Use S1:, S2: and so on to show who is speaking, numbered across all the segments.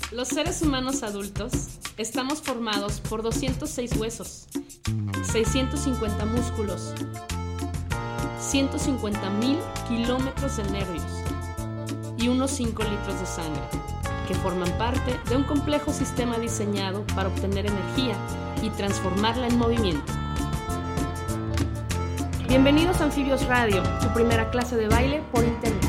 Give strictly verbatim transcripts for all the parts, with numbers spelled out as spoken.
S1: Los seres humanos adultos estamos formados por doscientos seis huesos, seiscientos cincuenta músculos, ciento cincuenta mil kilómetros de nervios y unos cinco litros de sangre, que forman parte de un complejo sistema diseñado para obtener energía y transformarla en movimiento. Bienvenidos a Anfibios Radio, tu primera clase de baile por internet.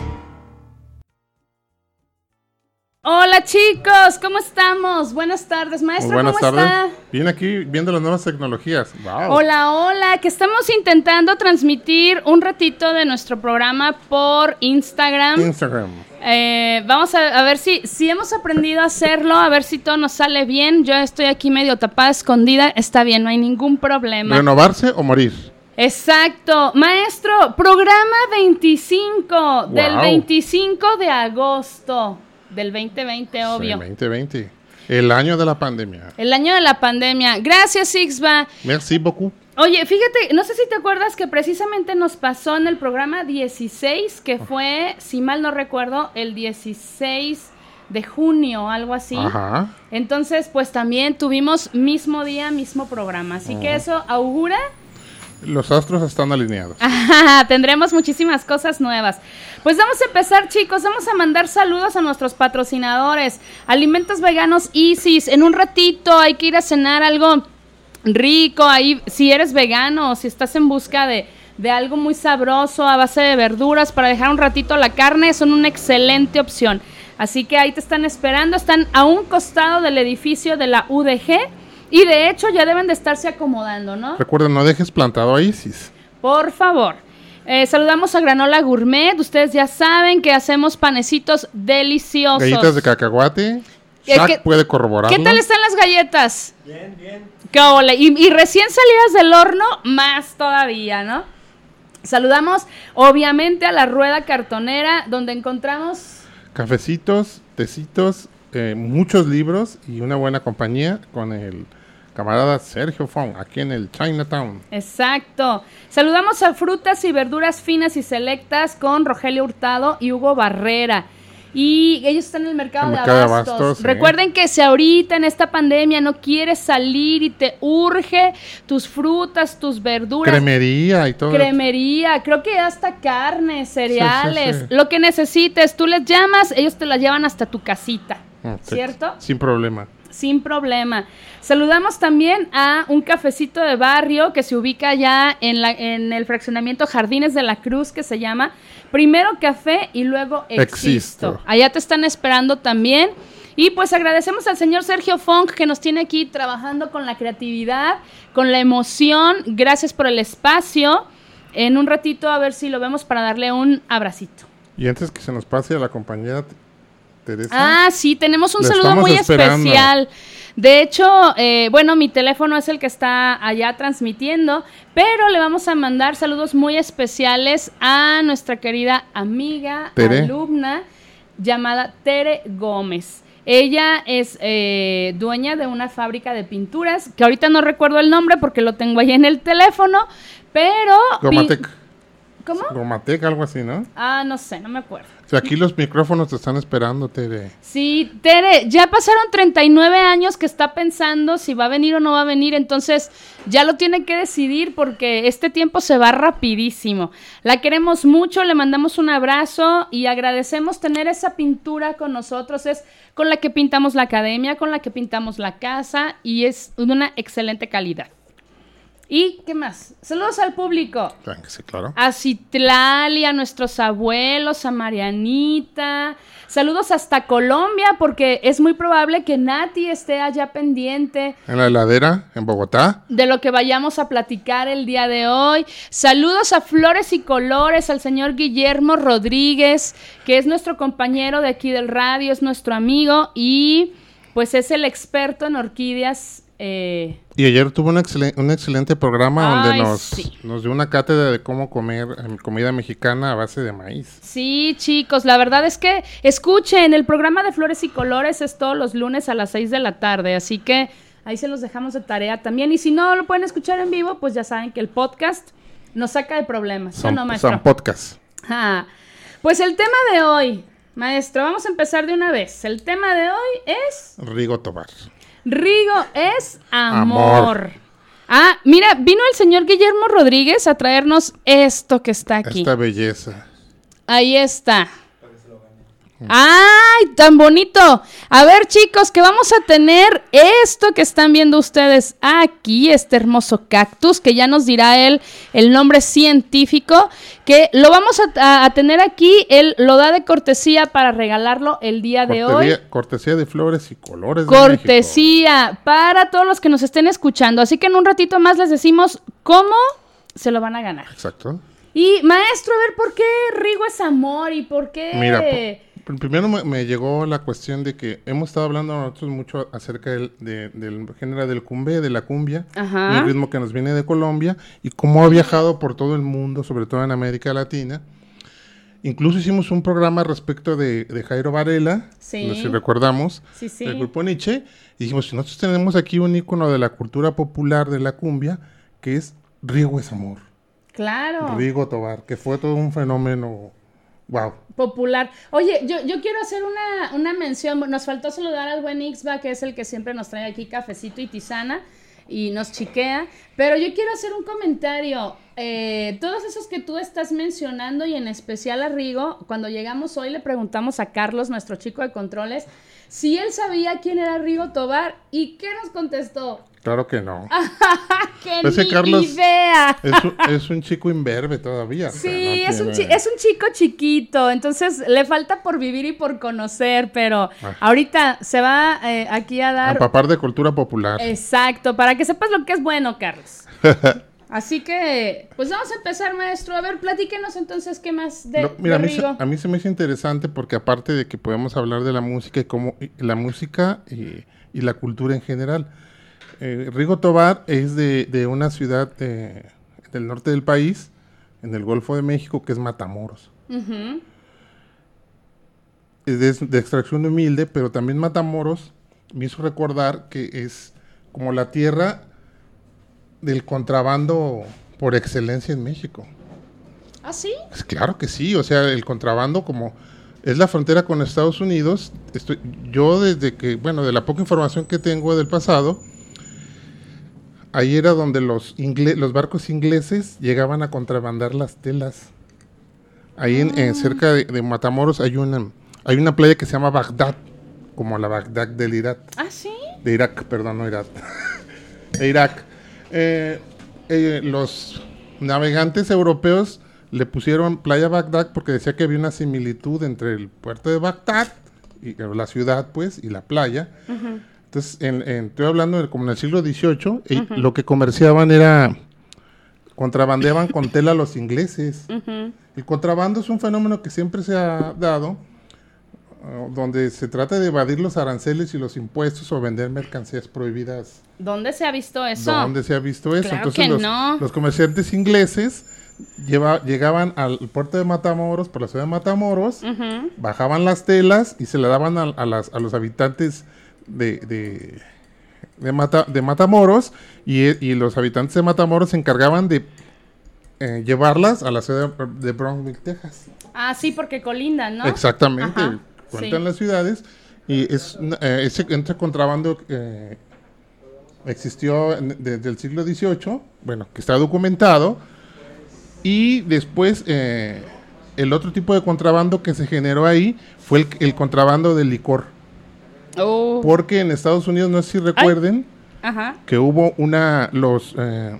S1: Hola chicos, ¿cómo estamos? Buenas tardes, maestro,
S2: Buenas
S1: ¿cómo
S2: tardes.
S1: está?
S2: Bien, aquí viendo las nuevas tecnologías. Wow.
S1: Hola, hola, que estamos intentando transmitir un ratito de nuestro programa por Instagram.
S2: Instagram.
S1: Eh, vamos a, a ver si, si hemos aprendido a hacerlo, a ver si todo nos sale bien. Yo estoy aquí medio tapada, escondida, está bien, no hay ningún problema.
S2: ¿Renovarse o morir?
S1: Exacto. Maestro, programa veinticinco,
S2: Wow.
S1: del veinticinco de agosto del veinte veinte, obvio.
S2: Sí, veinte veinte. El año de la pandemia.
S1: El año de la pandemia. Gracias, Ixba.
S2: Merci beaucoup.
S1: Oye, fíjate, no sé si te acuerdas que precisamente nos pasó en el programa dieciséis, que fue, si mal no recuerdo, el dieciséis de junio, algo así.
S2: Ajá.
S1: Entonces, pues también tuvimos mismo día, mismo programa. Así
S2: Ajá.
S1: que eso augura.
S2: Los astros están alineados.
S1: Ajá, tendremos muchísimas cosas nuevas. Pues vamos a empezar, chicos. Vamos a mandar saludos a nuestros patrocinadores. Alimentos Veganos Isis. En un ratito hay que ir a cenar algo rico. Ahí, si eres vegano o si estás en busca de, de algo muy sabroso a base de verduras para dejar un ratito la carne, son una excelente opción. Así que ahí te están esperando. Están a un costado del edificio de la U D G. Y de hecho ya deben de estarse acomodando, ¿no?
S2: Recuerda, no dejes plantado a Isis.
S1: Por favor. Eh, saludamos a Granola Gourmet. Ustedes ya saben que hacemos panecitos deliciosos.
S2: Galletas de cacahuate.
S1: ¿Qué-
S2: Shaq
S1: qué-
S2: puede corroborarlo.
S1: ¿Qué tal están las galletas?
S3: Bien, bien.
S1: ¡Qué ole! Y, y recién salidas del horno, más todavía, ¿no? Saludamos, obviamente, a la Rueda Cartonera, donde encontramos...
S2: Cafecitos, tecitos, eh, muchos libros y una buena compañía con el camarada Sergio Fong, aquí en el Chinatown.
S1: Exacto. Saludamos a Frutas y Verduras Finas y Selectas con Rogelio Hurtado y Hugo Barrera. Y ellos están en el mercado,
S2: El
S1: de
S2: mercado de
S1: abastos.
S2: abastos, sí.
S1: Recuerden que si ahorita en esta pandemia no quieres salir y te urge tus frutas, tus verduras,
S2: Cremería y todo.
S1: cremería, creo que hasta carne, cereales,
S2: Sí, sí, sí.
S1: lo que necesites, tú les llamas, ellos te la llevan hasta tu casita,
S2: Mm, sí,
S1: ¿cierto?
S2: Sin problema.
S1: Sin problema. Saludamos también a un cafecito de barrio que se ubica ya en, la, en el fraccionamiento Jardines de la Cruz, que se llama Primero Café y luego Existo.
S2: Existo.
S1: Allá te están esperando también. Y pues agradecemos al señor Sergio Fong, que nos tiene aquí trabajando con la creatividad, con la emoción. Gracias por el espacio. En un ratito a ver si lo vemos para darle un abracito.
S2: Y antes que se nos pase a la compañera T- Teresa.
S1: Ah, sí, tenemos un
S2: Le
S1: saludo
S2: estamos
S1: muy
S2: esperando.
S1: especial. De hecho, eh, bueno, mi teléfono es el que está allá transmitiendo, pero le vamos a mandar saludos muy especiales a nuestra querida amiga,
S2: Tere.
S1: alumna, llamada Tere Gómez. Ella es eh, dueña de una fábrica de pinturas, que ahorita no recuerdo el nombre porque lo tengo ahí en el teléfono, pero... pi-
S2: Gomatec.
S1: ¿Cómo?
S2: Gomatec, algo así, ¿no?
S1: Ah, no sé, no me acuerdo.
S2: O sea, aquí los micrófonos te están esperando, Tere.
S1: Sí, Tere, ya pasaron treinta y nueve años que está pensando si va a venir o no va a venir, entonces ya lo tiene que decidir porque este tiempo se va rapidísimo. La queremos mucho, le mandamos un abrazo y agradecemos tener esa pintura con nosotros. Es con la que pintamos la academia, con la que pintamos la casa y es de una excelente calidad. ¿Y qué más? Saludos al público.
S2: Claro que sí, claro.
S1: A Citlali, a nuestros abuelos, a Marianita. Saludos hasta Colombia, porque es muy probable que Nati esté allá pendiente
S2: En la heladera, en Bogotá.
S1: de lo que vayamos a platicar el día de hoy. Saludos a Flores y Colores, al señor Guillermo Rodríguez, que es nuestro compañero de aquí del radio, es nuestro amigo y pues es el experto en orquídeas. Eh,
S2: Y ayer tuvo un, excelen- un excelente programa
S1: Ay,
S2: donde nos,
S1: sí.
S2: nos dio una cátedra de cómo comer eh, comida mexicana a base de maíz.
S1: Sí, chicos, la verdad es que escuchen, el programa de Flores y Colores es todos los lunes a las seis de la tarde, así que ahí se los dejamos de tarea también. Y si no lo pueden escuchar en vivo, pues ya saben que el podcast nos saca de problemas. ¿Sí o
S2: Son,
S1: no, maestro?
S2: son podcasts.
S1: Ah, pues el tema de hoy, Maestro, vamos a empezar de una vez. El tema de hoy es...
S2: Rigo Tobar.
S1: Rigo es amor.
S2: Amor.
S1: Ah, mira, vino el señor Guillermo Rodríguez a traernos esto que está aquí.
S2: Esta belleza.
S1: Ahí está. ¡Ay, tan bonito! A ver, chicos, que vamos a tener esto que están viendo ustedes aquí, este hermoso cactus, que ya nos dirá él el nombre científico, que lo vamos a, a, a tener aquí, él lo da de cortesía para regalarlo el día de hoy.
S2: Cortesía de flores y colores de
S1: Cortesía México. Para todos los que nos estén escuchando, así que en un ratito más les decimos cómo se lo van a ganar.
S2: Exacto.
S1: Y, maestro, a ver, ¿por qué Rigo es amor y por qué...?
S2: Mira, po- primero me, me llegó la cuestión de que hemos estado hablando nosotros mucho acerca del, de, del género del cumbé, de la cumbia,
S1: Ajá.
S2: un ritmo que nos viene de Colombia y cómo ha viajado por todo el mundo, sobre todo en América Latina. Incluso hicimos un programa respecto de, de Jairo Varela,
S1: Sí.
S2: no sé si recordamos,
S1: Sí, sí.
S2: del grupo Nietzsche, y dijimos, si nosotros tenemos aquí un ícono de la cultura popular de la cumbia, que es Rigo es amor.
S1: Claro.
S2: Rigo Tobar, que fue todo un fenómeno, wow.
S1: Popular. Oye, yo, yo quiero hacer una, una mención. Nos faltó saludar al buen Ixba, que es el que siempre nos trae aquí cafecito y tisana y nos chiquea. Pero yo quiero hacer un comentario. Eh, todos esos que tú estás mencionando y en especial a Rigo, cuando llegamos hoy le preguntamos a Carlos, nuestro chico de controles, si él sabía quién era Rigo Tobar. ¿Y qué nos contestó?
S2: Claro que no.
S1: ¡Qué
S2: Ese
S1: ni
S2: Carlos
S1: idea!
S2: Es un, es un chico imberbe todavía.
S1: Sí,
S2: o sea, no
S1: es, un
S2: tiene-
S1: chi- es un chico chiquito, entonces le falta por vivir y por conocer, pero
S2: Ah.
S1: ahorita se va eh, aquí a
S2: A
S1: dar...
S2: empapar de cultura popular.
S1: Exacto, para que sepas lo que es bueno, Carlos. Así que, pues vamos a empezar, maestro. A ver, platíquenos entonces qué más de,
S2: No, mira, a
S1: de
S2: mí, se,
S1: Rigo.
S2: a mí se me hizo interesante porque aparte de que podemos hablar de la música y cómo y la música y, y la cultura en general, eh, Rigo Tobar es de, de una ciudad de- del norte del país, en el Golfo de México, que es Matamoros.
S1: Ujú.
S2: Es de, de extracción humilde, pero también Matamoros me hizo recordar que es como la tierra del contrabando por excelencia en México.
S1: ¿Ah, sí?
S2: Pues claro que sí, o sea, el contrabando como es la frontera con Estados Unidos, estoy, yo desde que, bueno, de la poca información que tengo del pasado, ahí era donde los, ingle- los barcos ingleses llegaban a contrabandar las telas. Ahí en, en cerca de, de Matamoros hay una, hay una playa que se llama Bagdad, como la Bagdad del Irak,
S1: ¿Ah, sí?
S2: de Irak, perdón, no Irak, de Irak. Eh, eh, los navegantes europeos le pusieron Playa Bagdad porque decía que había una similitud entre el puerto de Bagdad, y, o la ciudad pues, y la playa.
S1: Ujú.
S2: Entonces, en, en- estoy hablando de como en el siglo dieciocho, y lo que comerciaban era, contrabandeaban con tela a los ingleses.
S1: Ujú.
S2: El contrabando es un fenómeno que siempre se ha dado, uh, donde se trata de evadir los aranceles y los impuestos o vender mercancías prohibidas.
S1: ¿Dónde se ha visto eso?
S2: ¿Dónde se ha visto eso?
S1: Claro
S2: Entonces
S1: que
S2: los,
S1: no.
S2: los comerciantes ingleses lleva- llegaban al puerto de Matamoros, por la ciudad de Matamoros,
S1: Ujú.
S2: bajaban las telas y se la daban a, a las, a los habitantes de, de, de, Mata- de Matamoros, y, e- y los habitantes de Matamoros se encargaban de eh, llevarlas a la ciudad de, de Brunswick, Texas.
S1: Ah, sí, porque colindan, ¿no?
S2: Exactamente,
S1: Ajá,
S2: cuentan
S1: sí.
S2: las ciudades, y es una- eh, ese entre contrabando eh, existió en- desde el siglo dieciocho, bueno, que está documentado, y después eh, el otro tipo de contrabando que se generó ahí fue el, el contrabando del licor,
S1: Oh.
S2: porque en Estados Unidos, no sé si recuerden,
S1: Ajá.
S2: que hubo una, los, eh,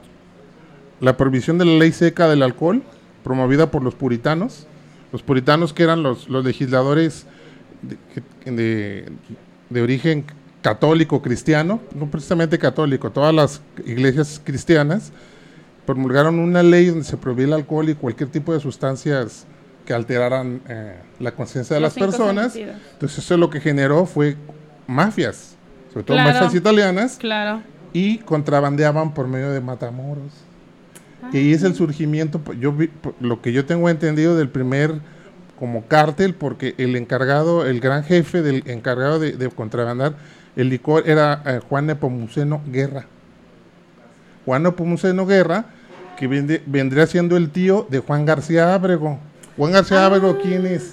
S2: la prohibición de la ley seca del alcohol, promovida por los puritanos, los puritanos que eran los, los legisladores de, que- de, de origen católico, cristiano, no precisamente católico, todas las iglesias cristianas promulgaron una ley donde se prohibía el alcohol y cualquier tipo de sustancias que alteraran eh, la conciencia de
S1: Los
S2: las
S1: cinco
S2: personas.
S1: sentidos.
S2: Entonces eso lo que generó fue mafias, sobre todo
S1: Claro.
S2: mafias italianas,
S1: Claro.
S2: y contrabandeaban por medio de Matamoros. Y ahí es el surgimiento, pues, yo vi, por lo que yo tengo entendido, del primer como cártel, porque el encargado, el gran jefe del encargado de, de contrabandar el licor era eh, Juan Nepomuceno Guerra. Juan Nepomuceno Guerra, que vende- vendría siendo el tío de Juan García Ábrego. Juan García
S1: Ah.
S2: Ábrego, ¿quién es?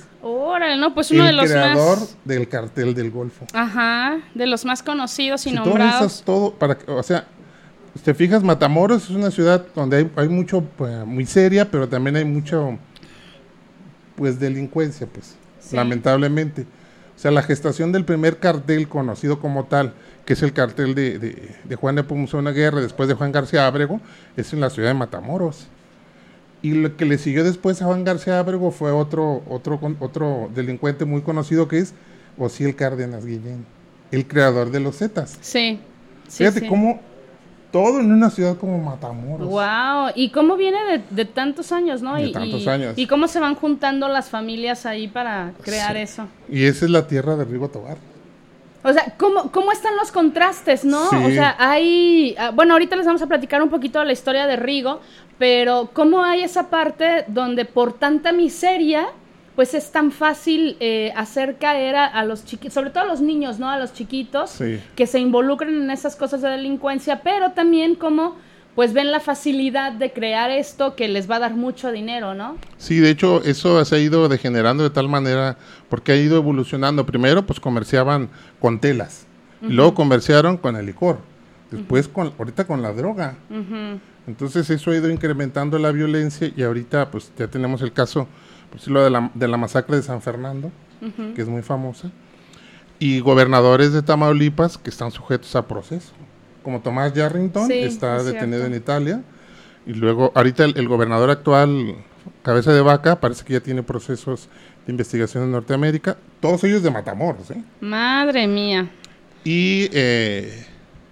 S1: Órale, no, pues uno
S2: el
S1: de los
S2: creador
S1: más...
S2: del cartel del Golfo.
S1: Ajá, de los más conocidos y
S2: si
S1: nombrados.
S2: Todo, esas, todo para, o sea, si te fijas, Matamoros es una ciudad donde hay, hay mucho, pues, muy seria, pero también hay mucho, pues, delincuencia, pues, sí. Lamentablemente. O sea, la gestación del primer cartel conocido como tal, que es el cartel de, de, de Juan Nepomuceno Guerra, después de Juan García Ábrego, es en la ciudad de Matamoros. Y lo que le siguió después a Juan García Ábrego fue otro, otro, otro delincuente muy conocido, que es Osiel Cárdenas Guillén, el creador de los Zetas.
S1: Sí. sí
S2: Fíjate
S1: sí.
S2: cómo todo en una ciudad como Matamoros.
S1: Wow, y cómo viene de, de tantos años, ¿no?
S2: De
S1: y,
S2: tantos
S1: y,
S2: años.
S1: Y cómo se van juntando las familias ahí para crear sí. eso.
S2: Y esa es la tierra de Rigo Tobar.
S1: O sea, ¿cómo, cómo están los contrastes, no?
S2: Sí.
S1: O sea, hay... Bueno, ahorita les vamos a platicar un poquito de la historia de Rigo, pero ¿cómo hay esa parte donde por tanta miseria, pues es tan fácil eh, hacer caer a, a los chiquitos, sobre todo a los niños, ¿no? A los chiquitos,
S2: sí.
S1: que se involucren en esas cosas de delincuencia, pero también como... pues ven la facilidad de crear esto que les va a dar mucho dinero, ¿no?
S2: Sí, de hecho, eso se ha ido degenerando de tal manera, porque ha ido evolucionando. Primero, pues comerciaban con telas, uh-huh. y luego comerciaron con el licor, después, uh-huh. con ahorita con la droga.
S1: Uh-huh.
S2: Entonces, eso ha ido incrementando la violencia, y ahorita, pues, ya tenemos el caso, por decirlo, de la, de la masacre de San Fernando, uh-huh. que es muy famosa, y gobernadores de Tamaulipas que están sujetos a proceso. Como Tomás Yarrington, sí, está detenido cierto. en Italia, y luego, ahorita el, el gobernador actual, Cabeza de Vaca, parece que ya tiene procesos de investigación en Norteamérica, todos ellos de Matamoros, ¿eh?
S1: Madre mía.
S2: Y eh,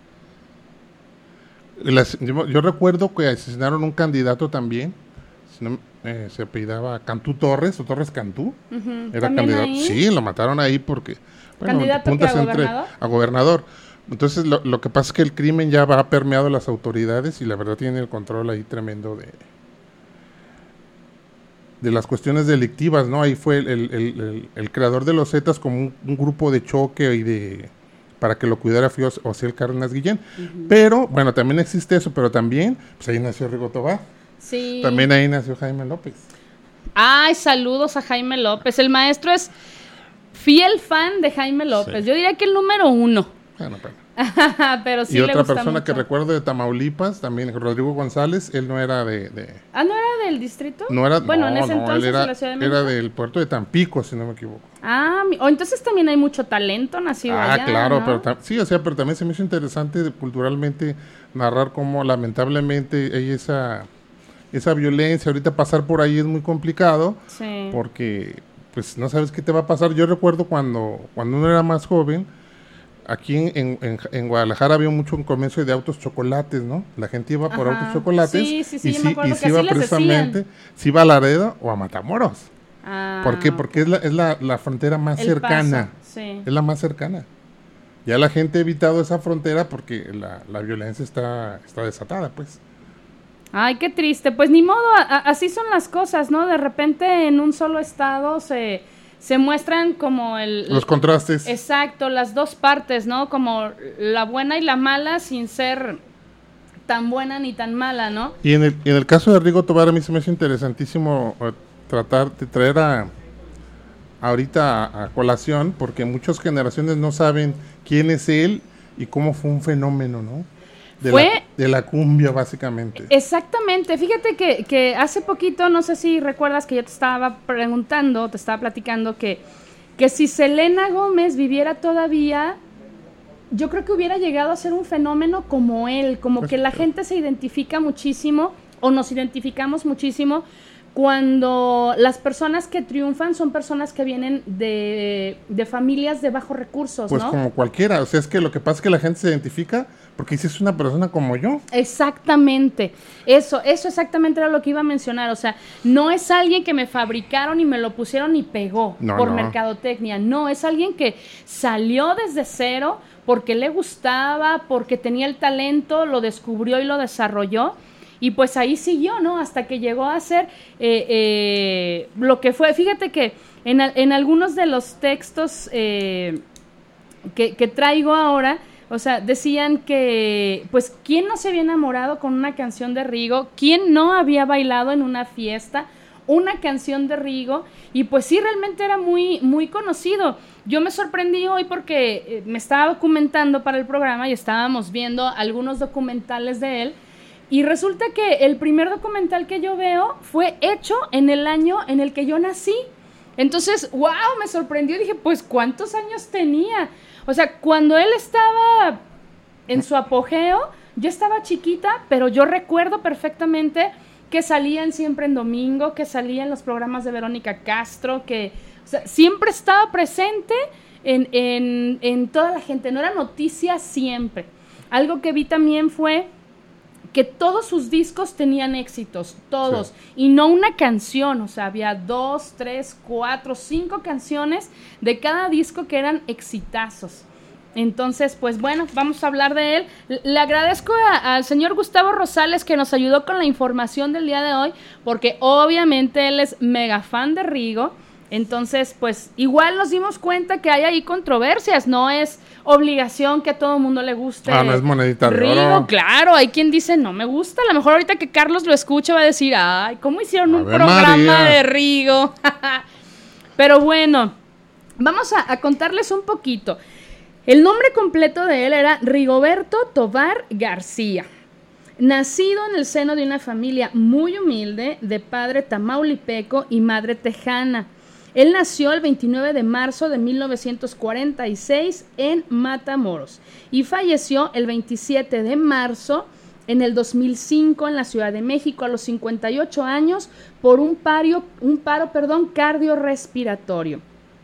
S2: las, yo, yo recuerdo que asesinaron un candidato también, si no, eh, se apellidaba Cantú Torres, o Torres Cantú,
S1: uh-huh.
S2: era candidato, ahí? Sí, lo mataron ahí porque, bueno,
S1: ¿candidato que a gobernador?
S2: A gobernador. Entonces, lo, lo que pasa es que el crimen ya va permeado a las autoridades y la verdad tiene el control ahí tremendo de de las cuestiones delictivas, ¿no? Ahí fue el, el, el, el, el creador de los Zetas como un, un grupo de choque y de para que lo cuidara fue Osiel Cárdenas Guillén. Uh-huh. Pero, bueno, también existe eso, pero también, pues ahí nació Rigo Tobar.
S1: Sí.
S2: También ahí nació Jaime López.
S1: Ay, saludos a Jaime López. El maestro es fiel fan de Jaime López. Sí. Yo diría que el número uno.
S2: Bueno, pero.
S1: pero sí
S2: y
S1: le
S2: otra
S1: gusta
S2: persona
S1: mucho.
S2: Que recuerdo de Tamaulipas, también Rodrigo González, él no era de... de
S1: ¿Ah, no era del distrito?
S2: No era,
S1: bueno,
S2: no,
S1: en ese
S2: no,
S1: entonces
S2: él era,
S1: de la Ciudad de México.
S2: Era del puerto de Tampico, si no me equivoco.
S1: Ah, o entonces también hay mucho talento nacido
S2: ah,
S1: allá,
S2: Ah, claro,
S1: ¿no?
S2: pero ta- sí, o sea, pero también se me hizo interesante de, culturalmente narrar cómo lamentablemente hay esa, esa violencia. Ahorita pasar por ahí es muy complicado,
S1: sí.
S2: porque pues no sabes qué te va a pasar. Yo recuerdo cuando, cuando uno era más joven, aquí en, en, en, en Guadalajara había mucho un comercio de autos chocolates, ¿no? La gente iba por
S1: Ajá.
S2: autos chocolates
S1: sí, sí, sí,
S2: y
S1: yo
S2: si,
S1: me acuerdo
S2: y
S1: que
S2: si iba
S1: así les
S2: precisamente,
S1: decían.
S2: si iba a Laredo o a Matamoros.
S1: Ah,
S2: ¿Por qué? Porque es la, es la, la frontera más
S1: El
S2: cercana.
S1: Paso, sí.
S2: Es la más cercana. Ya la gente ha evitado esa frontera porque la, la violencia está, está desatada, pues.
S1: Ay, qué triste. Pues ni modo, a, a, así son las cosas, ¿no? De repente en un solo estado se, se muestran como el...
S2: Los contrastes.
S1: Exacto, las dos partes, ¿no? Como la buena y la mala sin ser tan buena ni tan mala, ¿no?
S2: Y en el, en el caso de Rigo Tobar a mí se me hace interesantísimo uh, tratar de traer a ahorita a, a colación, porque muchas generaciones no saben quién es él y cómo fue un fenómeno, ¿no? De,
S1: fue,
S2: la, de la cumbia, básicamente.
S1: Exactamente. Fíjate que, que hace poquito, no sé si recuerdas que yo te estaba preguntando, te estaba platicando que, que si Selena Gómez viviera todavía, yo creo que hubiera llegado a ser un fenómeno como él, como pues, que la gente se identifica muchísimo, o nos identificamos muchísimo, cuando las personas que triunfan son personas que vienen de, de familias de bajos recursos,
S2: pues
S1: ¿no?
S2: Pues como cualquiera, o sea, es que lo que pasa es que la gente se identifica porque si es una persona como yo.
S1: Exactamente, eso, eso exactamente era lo que iba a mencionar, o sea, no es alguien que me fabricaron y me lo pusieron y pegó
S2: no,
S1: por
S2: no.
S1: mercadotecnia, no, es alguien que salió desde cero porque le gustaba, porque tenía el talento, lo descubrió y lo desarrolló. Y pues ahí siguió, ¿no? Hasta que llegó a ser eh, eh, lo que fue. Fíjate que en, en algunos de los textos eh, que, que traigo ahora, o sea, decían que, pues, ¿quién no se había enamorado con una canción de Rigo? ¿Quién no había bailado en una fiesta? una canción de Rigo, y pues sí, realmente era muy, muy conocido. Yo me sorprendí hoy porque me estaba documentando para el programa y estábamos viendo algunos documentales de él, y resulta que el primer documental que yo veo fue hecho en el año en el que yo nací. Entonces, wow, me sorprendió, dije, pues, ¿cuántos años tenía? O sea, cuando él estaba en su apogeo, yo estaba chiquita, pero yo recuerdo perfectamente que salían siempre en domingo, que salían los programas de Verónica Castro, que o sea, siempre estaba presente en, en, en toda la gente, no era noticia siempre. Algo que vi también fue que todos sus discos tenían éxitos, todos, sí. Y no una canción, o sea, había dos, tres, cuatro, cinco canciones de cada disco que eran exitazos. Entonces, pues bueno, vamos a hablar de él. Le agradezco a, al señor Gustavo Rosales que nos ayudó con la información del día de hoy, porque obviamente él es mega fan de Rigo. Entonces, pues igual nos dimos cuenta que hay ahí controversias, no es obligación que a todo el mundo le guste.
S2: Ah, no es monedita de
S1: Rigo,
S2: oro.
S1: claro, hay quien dice no me gusta, a lo mejor ahorita que Carlos lo escuche va a decir, ay, ¿cómo hicieron un programa María. de Rigo? Pero bueno, vamos a, a contarles un poquito. El nombre completo de él era Rigoberto Tovar García. Nacido en el seno de una familia muy humilde, de padre tamaulipeco y madre tejana. Él nació el veintinueve de marzo de mil novecientos cuarenta y seis en Matamoros y falleció el veintisiete de marzo en el dos mil cinco en la Ciudad de México a los cincuenta y ocho años por un, pario, un paro perdón, cardiorrespiratorio.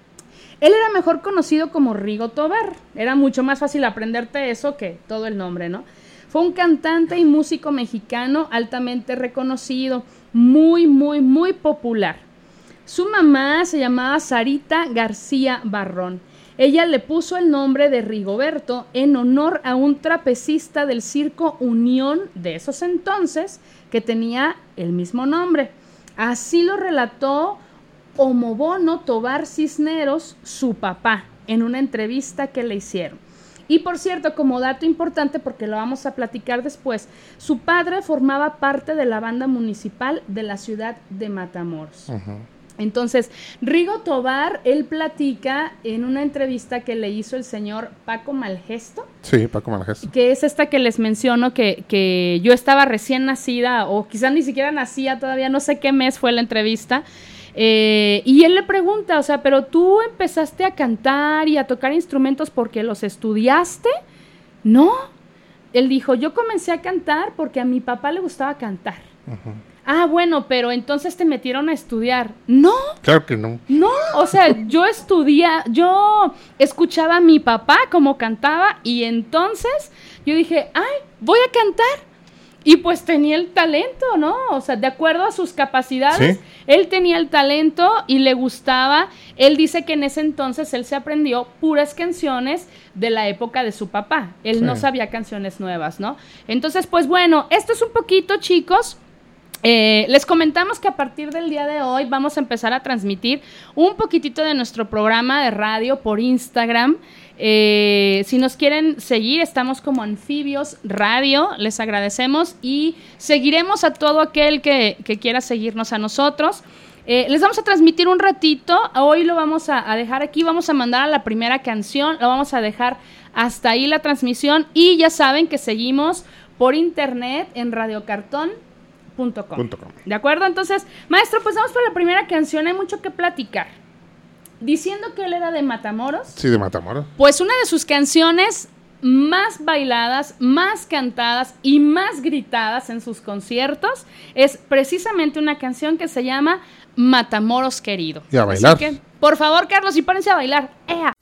S1: Él era mejor conocido como Rigo Tovar, era mucho más fácil aprenderte eso que todo el nombre, ¿no? Fue un cantante y músico mexicano altamente reconocido, muy, muy, muy popular. Su mamá se llamaba Sarita García Barrón. Ella le puso el nombre de Rigoberto en honor a un trapecista del Circo Unión de esos entonces que tenía el mismo nombre. Así lo relató Homobono Tovar Cisneros, su papá, en una entrevista que le hicieron. Y por cierto, como dato importante, porque lo vamos a platicar después, su padre formaba parte de la banda municipal de la ciudad de Matamoros. Uh-huh. Entonces, Rigo Tovar, él platica en una entrevista que le hizo el señor Paco Malgesto.
S2: Sí, Paco Malgesto.
S1: Que es esta que les menciono, que, que yo estaba recién nacida, o quizás ni siquiera nacía todavía, no sé qué mes fue la entrevista. Eh, y él le pregunta, o sea, ¿pero tú empezaste a cantar y a tocar instrumentos porque los estudiaste? No. Él dijo, yo comencé a cantar porque a mi papá le gustaba cantar. Uh-huh. Ah, bueno, pero entonces te metieron a estudiar. No.
S2: Claro que no.
S1: No, o sea, yo estudié, yo escuchaba a mi papá como cantaba y entonces yo dije, ay, voy a cantar. Y pues tenía el talento, ¿no? O sea, de acuerdo a sus capacidades, ¿sí? Él tenía el talento y le gustaba. Él dice que en ese entonces él se aprendió puras canciones de la época de su papá. Él sí. no sabía canciones nuevas, ¿no? Entonces, pues bueno, esto es un poquito, chicos. Eh, les comentamos que a partir del día de hoy vamos a empezar a transmitir un poquitito de nuestro programa de radio por Instagram. Eh, si nos quieren seguir, estamos como Anfibios Radio, les agradecemos y seguiremos a todo aquel que, que quiera seguirnos a nosotros. Eh, les vamos a transmitir un ratito, hoy lo vamos a, a dejar aquí, vamos a mandar a la primera canción, lo vamos a dejar hasta ahí la transmisión y ya saben que seguimos por internet en radio cartón punto com. ¿De acuerdo? Entonces, maestro, pues vamos por la primera canción, hay mucho que platicar. Diciendo que él era de Matamoros.
S2: Sí, de Matamoros.
S1: Pues una de sus canciones más bailadas, más cantadas y más gritadas en sus conciertos es precisamente una canción que se llama Matamoros Querido.
S2: Y a bailar.
S1: Así que, por favor, Carlos, y párense a bailar. ¡Ea!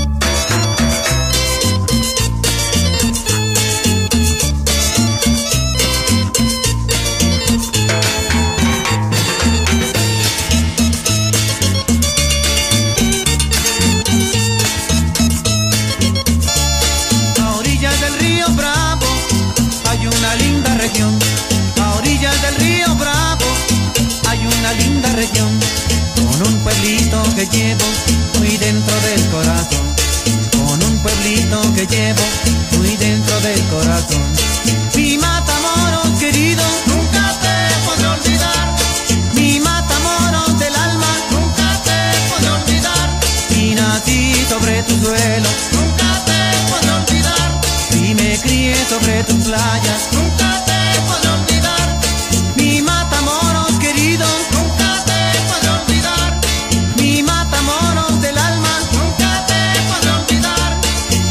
S3: A orillas del río Bravo hay una linda región, con un pueblito que llevo muy dentro del corazón, con un pueblito que llevo muy dentro del corazón. Mi Matamoros querido, nunca te podré olvidar, mi Matamoros nací sobre tu suelo, nunca te podré olvidar. Si me crié sobre tus playas, nunca te podré olvidar. Mi Matamoros querido, nunca te podré olvidar. Mi Matamoros del alma, nunca te podré olvidar.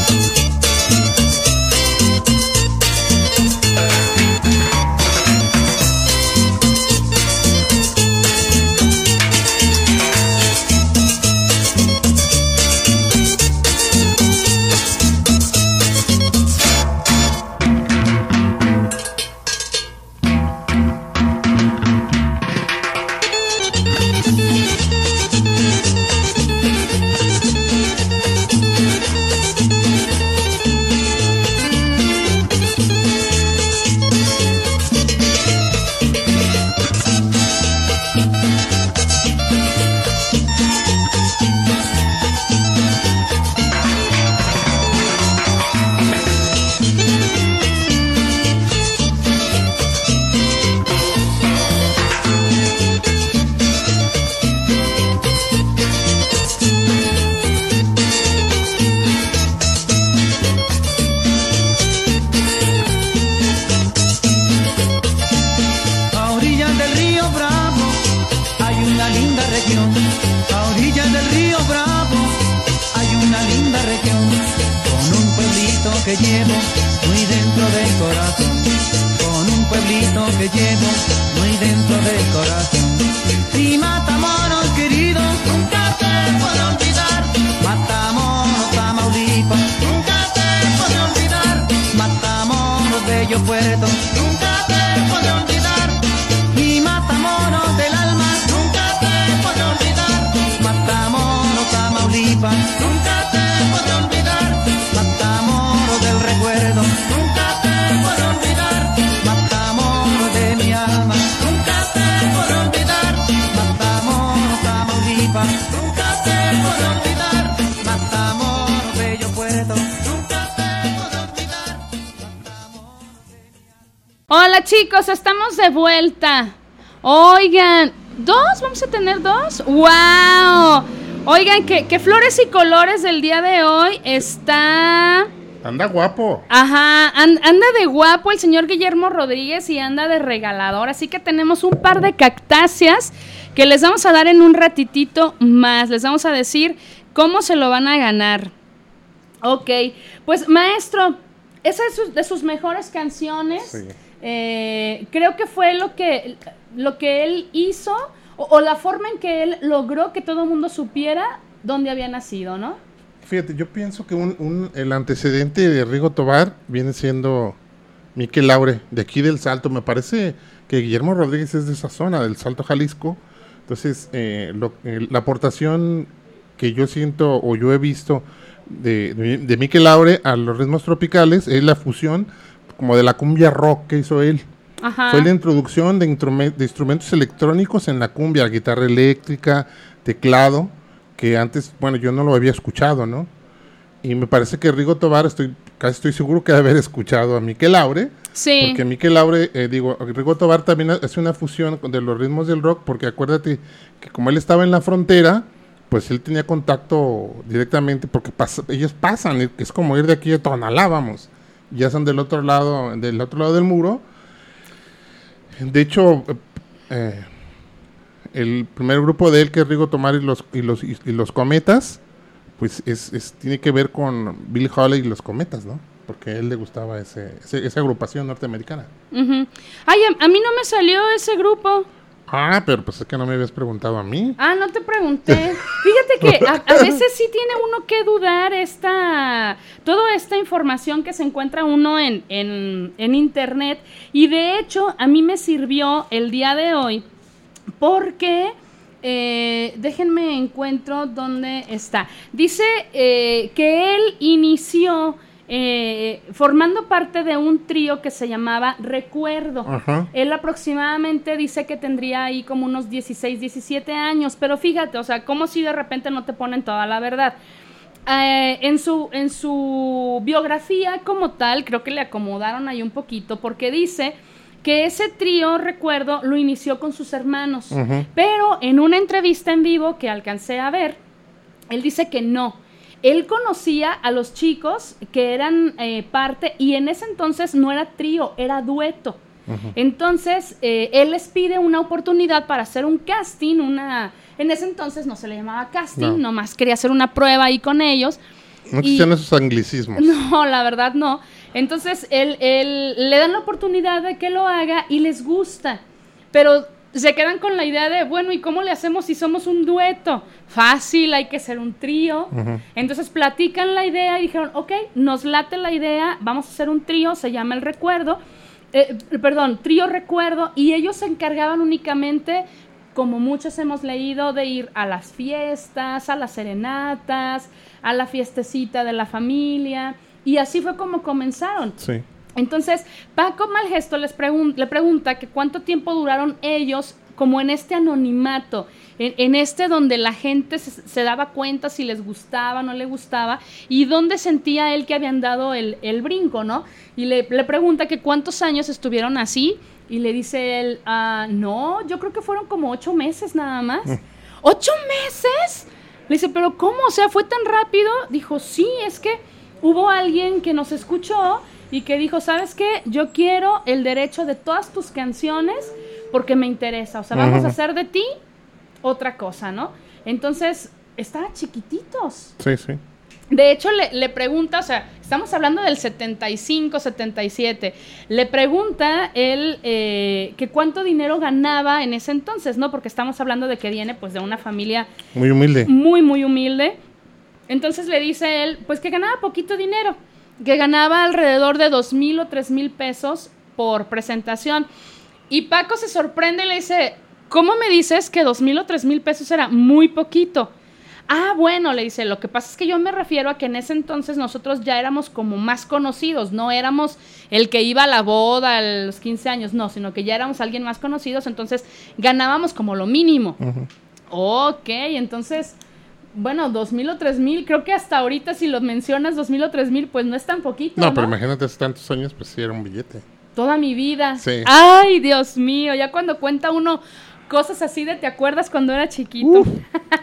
S3: Que llevo muy dentro del corazón, con un pueblito que llevo muy dentro del corazón. Y Matamoros querido, nunca te podré olvidar. Matamoros, Tamaulipas, nunca te podré olvidar. Matamoros, bello puerto, nunca te podré olvidar. Y Matamoros del alma, nunca te podré olvidar. Matamoros, Tamaulipas, nunca te podré olvidar. Matamoros del recuerdo, nunca te podré olvidar. Matamoros de mi alma, nunca te podré olvidar. Matamoros, Tamaulipas, nunca te podré olvidar. Matamoros, bello puerto, nunca te podré olvidar. Matamoros de mi alma.
S1: Hola chicos, estamos de vuelta. Oigan, ¿dos? ¿Vamos a tener dos? ¡Wow! Oigan, que, que flores y colores del día de hoy está...
S2: Anda guapo.
S1: Ajá, and, anda de guapo el señor Guillermo Rodríguez y anda de regalador. Así que tenemos un par de cactáceas que les vamos a dar en un ratitito más. Les vamos a decir cómo se lo van a ganar. Ok, pues maestro, esa es su, de sus mejores canciones.
S2: Sí.
S1: Eh, creo que fue lo que, lo que él hizo o, o la forma en que él logró que todo el mundo supiera dónde había nacido, ¿no?
S2: Fíjate, yo pienso que un, un, el antecedente de Rigo Tobar viene siendo Miquel Laure, de aquí del Salto. Me parece que Guillermo Rodríguez es de esa zona, del Salto, Jalisco. Entonces, eh, lo, eh, la aportación que yo siento o yo he visto de, de, de Miquel Laure a los ritmos tropicales es la fusión como de la cumbia rock que hizo él.
S1: Ajá.
S2: Fue la introducción de, instrument, de instrumentos electrónicos en la cumbia, guitarra eléctrica, teclado, que antes, bueno, yo no lo había escuchado, ¿no? Y me parece que Rigo Tobar, estoy casi estoy seguro que de haber escuchado a Miquel Laure.
S1: Sí.
S2: Porque Miquel Laure, eh, digo, Rigo Tobar también hace una fusión de los ritmos del rock, porque acuérdate que como él estaba en la frontera, pues él tenía contacto directamente, porque pas, ellos pasan, es como ir de aquí a Tonalá, vamos. Ya son del otro lado, del otro lado del muro. De hecho, eh, el primer grupo de él, que es Rigo Tobar y los y los y, y los Cometas, pues es, es tiene que ver con Bill Haley y los Cometas, ¿no? Porque a él le gustaba ese, ese esa agrupación norteamericana.
S1: Uh-huh. Ay, a, a mí no me salió ese grupo.
S2: Ah, pero pues es que no me habías preguntado a mí.
S1: Ah, no te pregunté. Fíjate que a, a veces sí tiene uno que dudar esta, toda esta información que se encuentra uno en, en, en internet. Y de hecho, a mí me sirvió el día de hoy porque, eh, déjenme encuentro dónde está. Dice eh, que él inició... Eh, formando parte de un trío que se llamaba Recuerdo.
S2: Ajá.
S1: Él aproximadamente dice que tendría ahí como unos dieciséis, diecisiete años, pero fíjate, o sea, como si de repente no te ponen toda la verdad. Eh, en su, en su biografía como tal, creo que le acomodaron ahí un poquito, porque dice que ese trío, Recuerdo, lo inició con sus hermanos, uh-huh. pero en una entrevista en vivo que alcancé a ver, él dice que no. él conocía a los chicos que eran eh, parte, y en ese entonces no era trío, era dueto. Uh-huh. Entonces, eh, él les pide una oportunidad para hacer un casting, una... En ese entonces no se le llamaba casting, no. Nomás quería hacer una prueba ahí con ellos.
S2: No existían esos anglicismos.
S1: No, la verdad no. Entonces, él, él le dan la oportunidad de que lo haga y les gusta. Pero se quedan con la idea de, bueno, ¿y cómo le hacemos si somos un dueto? Fácil, hay que ser un trío. Uh-huh. Entonces, platican la idea y dijeron, ok, nos late la idea, vamos a hacer un trío, se llama El Recuerdo. Eh, perdón, Trío Recuerdo. Y ellos se encargaban únicamente... como muchos hemos leído, de ir a las fiestas, a las serenatas, a la fiestecita de la familia, y así fue como comenzaron.
S2: Sí.
S1: Entonces, Paco Malgesto les pregun- le pregunta que cuánto tiempo duraron ellos como en este anonimato, en, en este donde la gente se, se daba cuenta si les gustaba o no le gustaba, y dónde sentía él que habían dado el, el brinco, ¿no? Y le, le pregunta que cuántos años estuvieron así. Y le dice él, ah, no, yo creo que fueron como ocho meses nada más. Mm. ¿Ocho meses? Le dice, ¿pero cómo? O sea, ¿fue tan rápido? Dijo, sí, es que hubo alguien que nos escuchó y que dijo, ¿sabes qué? Yo quiero el derecho de todas tus canciones porque me interesa. O sea, vamos uh-huh. a hacer de ti otra cosa, ¿no? Entonces, estaban chiquititos.
S2: Sí, sí.
S1: De hecho, le, le pregunta, o sea, estamos hablando del setenta y cinco, setenta y siete, le pregunta él eh, que cuánto dinero ganaba en ese entonces, ¿no? Porque estamos hablando de que viene, pues, de una familia...
S2: Muy humilde.
S1: Muy, muy humilde. Entonces le dice él, pues, que ganaba poquito dinero, que ganaba alrededor de dos mil o tres mil pesos por presentación. Y Paco se sorprende y le dice, ¿cómo me dices que dos mil o tres mil pesos era muy poquito? Ah, bueno, le dice, lo que pasa es que yo me refiero a que en ese entonces nosotros ya éramos como más conocidos, no éramos el que iba a la boda a los quince años, no, sino que ya éramos alguien más conocidos, entonces ganábamos como lo mínimo. Uh-huh. Ok, entonces, bueno, dos mil o tres mil, creo que hasta ahorita si lo mencionas, dos mil o tres mil, pues no es tan poquito, ¿no?
S2: No, pero imagínate, hace tantos años, pues sí era un billete.
S1: Toda mi vida.
S2: Sí.
S1: Ay, Dios mío, ya cuando cuenta uno cosas así de te acuerdas cuando era chiquito. Uh.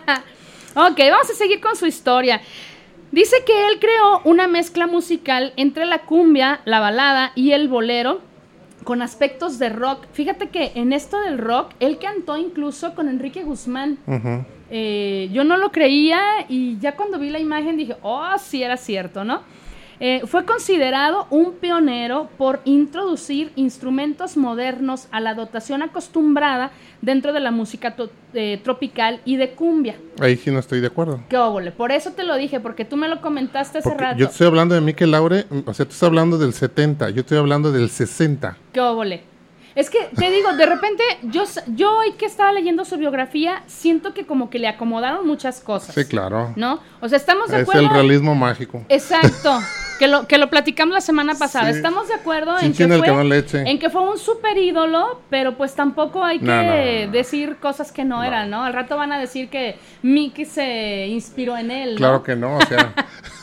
S1: Ok, vamos a seguir con su historia. Dice que él creó una mezcla musical entre la cumbia, la balada y el bolero con aspectos de rock. Fíjate que en esto del rock, él cantó incluso con Enrique Guzmán. Uh-huh. Eh, yo no lo creía y ya cuando vi la imagen dije, oh, sí era cierto, ¿no? Eh, fue considerado un pionero por introducir instrumentos modernos a la dotación acostumbrada dentro de la música to- eh, tropical y de cumbia.
S2: Ahí sí no estoy de acuerdo.
S1: Qué óvole, por eso te lo dije, porque tú me lo comentaste hace
S2: porque
S1: rato.
S2: Yo estoy hablando de Mikel Laure, o sea, tú estás hablando del setenta, yo estoy hablando del sesenta.
S1: Qué óvole. Es que, te digo, de repente, yo, yo hoy que estaba leyendo su biografía, siento que como que le acomodaron muchas cosas.
S2: Sí, claro.
S1: ¿No? O sea, estamos de
S2: es
S1: acuerdo...
S2: Es el realismo mágico.
S1: Exacto. Que lo, que lo platicamos la semana pasada. Sí. Estamos de acuerdo en que, fue,
S2: que leche.
S1: en que fue un super ídolo, pero pues tampoco hay que no, no, no. decir cosas que no, no eran, ¿no? Al rato van a decir que Mickey se inspiró en él, ¿no?
S2: Claro que no, o sea...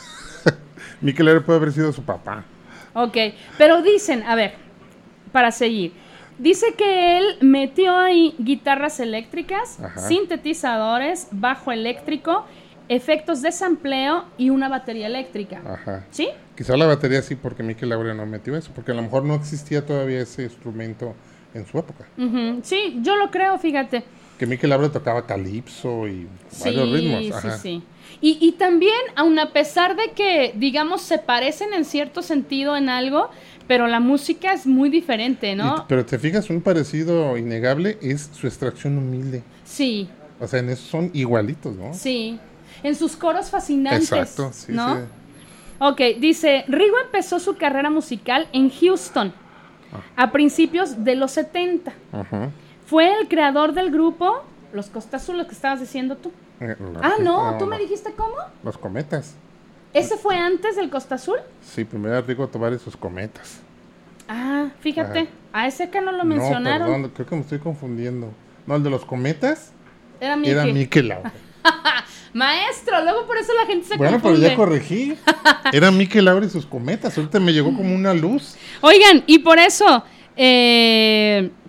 S2: Mikel Laure puede haber sido su papá.
S1: Ok, pero dicen, a ver, para seguir... Dice que él metió ahí guitarras eléctricas, ajá, sintetizadores, bajo eléctrico, efectos de sampleo y una batería eléctrica.
S2: Ajá.
S1: ¿Sí?
S2: Quizá la batería sí, porque Mikel Laure no metió eso, porque a lo mejor no existía todavía ese instrumento en su época.
S1: Uh-huh. Sí, yo lo creo, fíjate.
S2: Que Mikel Laure tocaba calipso y sí, varios ritmos. Ajá.
S1: Sí, sí. Y, y también, aun a pesar de que, digamos, se parecen en cierto sentido en algo, pero la música es muy diferente, ¿no?
S2: Y, pero te fijas, un parecido innegable es su extracción humilde.
S1: Sí.
S2: O sea, en eso son igualitos, ¿no?
S1: Sí. En sus coros fascinantes.
S2: Exacto, sí,
S1: ¿no?
S2: sí.
S1: Ok, dice, Rigo empezó su carrera musical en Houston ah. a principios de los setenta. Uh-huh. Fue el creador del grupo Los Costa Azul, lo que estabas diciendo tú.
S2: Eh,
S1: ah, no,
S2: no,
S1: ¿tú
S2: no.
S1: me dijiste cómo?
S2: Los Cometas.
S1: ¿Ese fue antes del Costa Azul?
S2: Sí, primero Rigo Tobar y sus Cometas.
S1: Ah, fíjate, ajá, a ese acá no lo mencionaron.
S2: No, perdón, creo que me estoy confundiendo. No, el de los Cometas
S1: era Mickey.
S2: Era Mikel Laure.
S1: Maestro, luego por eso la gente se
S2: bueno,
S1: confunde.
S2: Bueno, pero ya corregí. Era Mikel Laure y sus Cometas. Ahorita me llegó como una luz.
S1: Oigan, y por eso, eh,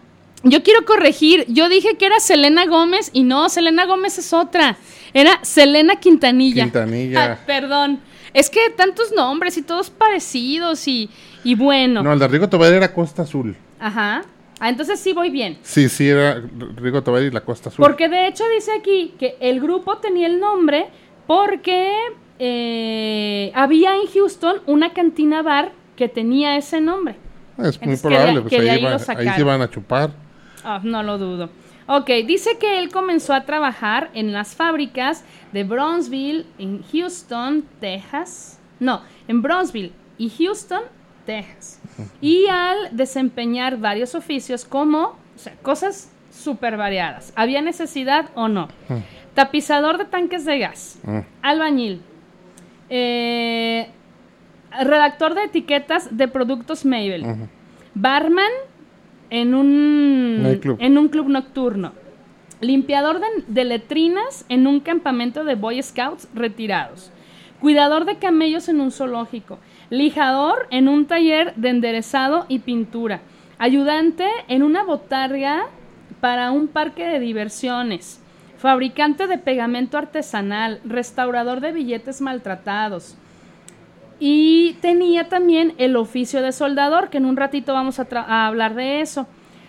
S1: yo quiero corregir. Yo dije que era Selena Gómez y no, Selena Gómez es otra. Era Selena Quintanilla.
S2: Quintanilla.
S1: Ah, perdón. Es que tantos nombres y todos parecidos y, y bueno.
S2: No, el de Rigo Tobar era Costa Azul.
S1: Ajá. Ah, entonces sí voy bien.
S2: Sí, sí, era Rigo Tobar y la Costa Azul.
S1: Porque de hecho dice aquí que el grupo tenía el nombre porque eh, había en Houston una cantina bar que tenía ese nombre.
S2: Es muy
S1: Entonces,
S2: probable,
S1: que de-
S2: pues
S1: que de
S2: ahí,
S1: ahí
S2: va-
S1: lo
S2: ahí
S1: sacaron.
S2: se van a chupar.
S1: Ah, no lo dudo. Ok, dice que él comenzó a trabajar en las fábricas de Brownsville, en Houston, Texas. No, en Brownsville y Houston, Texas. Y al desempeñar varios oficios como, o sea, cosas súper variadas. ¿Había necesidad o no? Tapizador de tanques de gas,
S2: Mm.
S1: albañil, eh, redactor de etiquetas de productos Mabel,
S2: Ujú.
S1: barman en un,
S2: Nightclub.
S1: en un club nocturno, limpiador de, de letrinas en un campamento de Boy Scouts retirados, cuidador de camellos en un zoológico, lijador en un taller de enderezado y pintura, ayudante en una botarga para un parque de diversiones, fabricante de pegamento artesanal, restaurador de billetes maltratados. Y tenía también el oficio de soldador, que en un ratito vamos a, tra- a hablar de eso.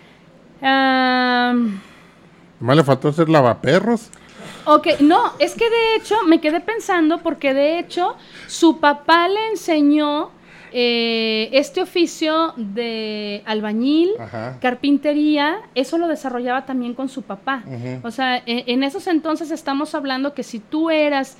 S1: Um,
S2: Además le faltó ser lavaperros.
S1: ok, no, es que de hecho me quedé pensando porque de hecho su papá le enseñó eh, este oficio de albañil,
S2: Ajá.
S1: carpintería, eso lo desarrollaba también con su papá.
S2: Ujú.
S1: O sea, en, en esos entonces estamos hablando que si tú eras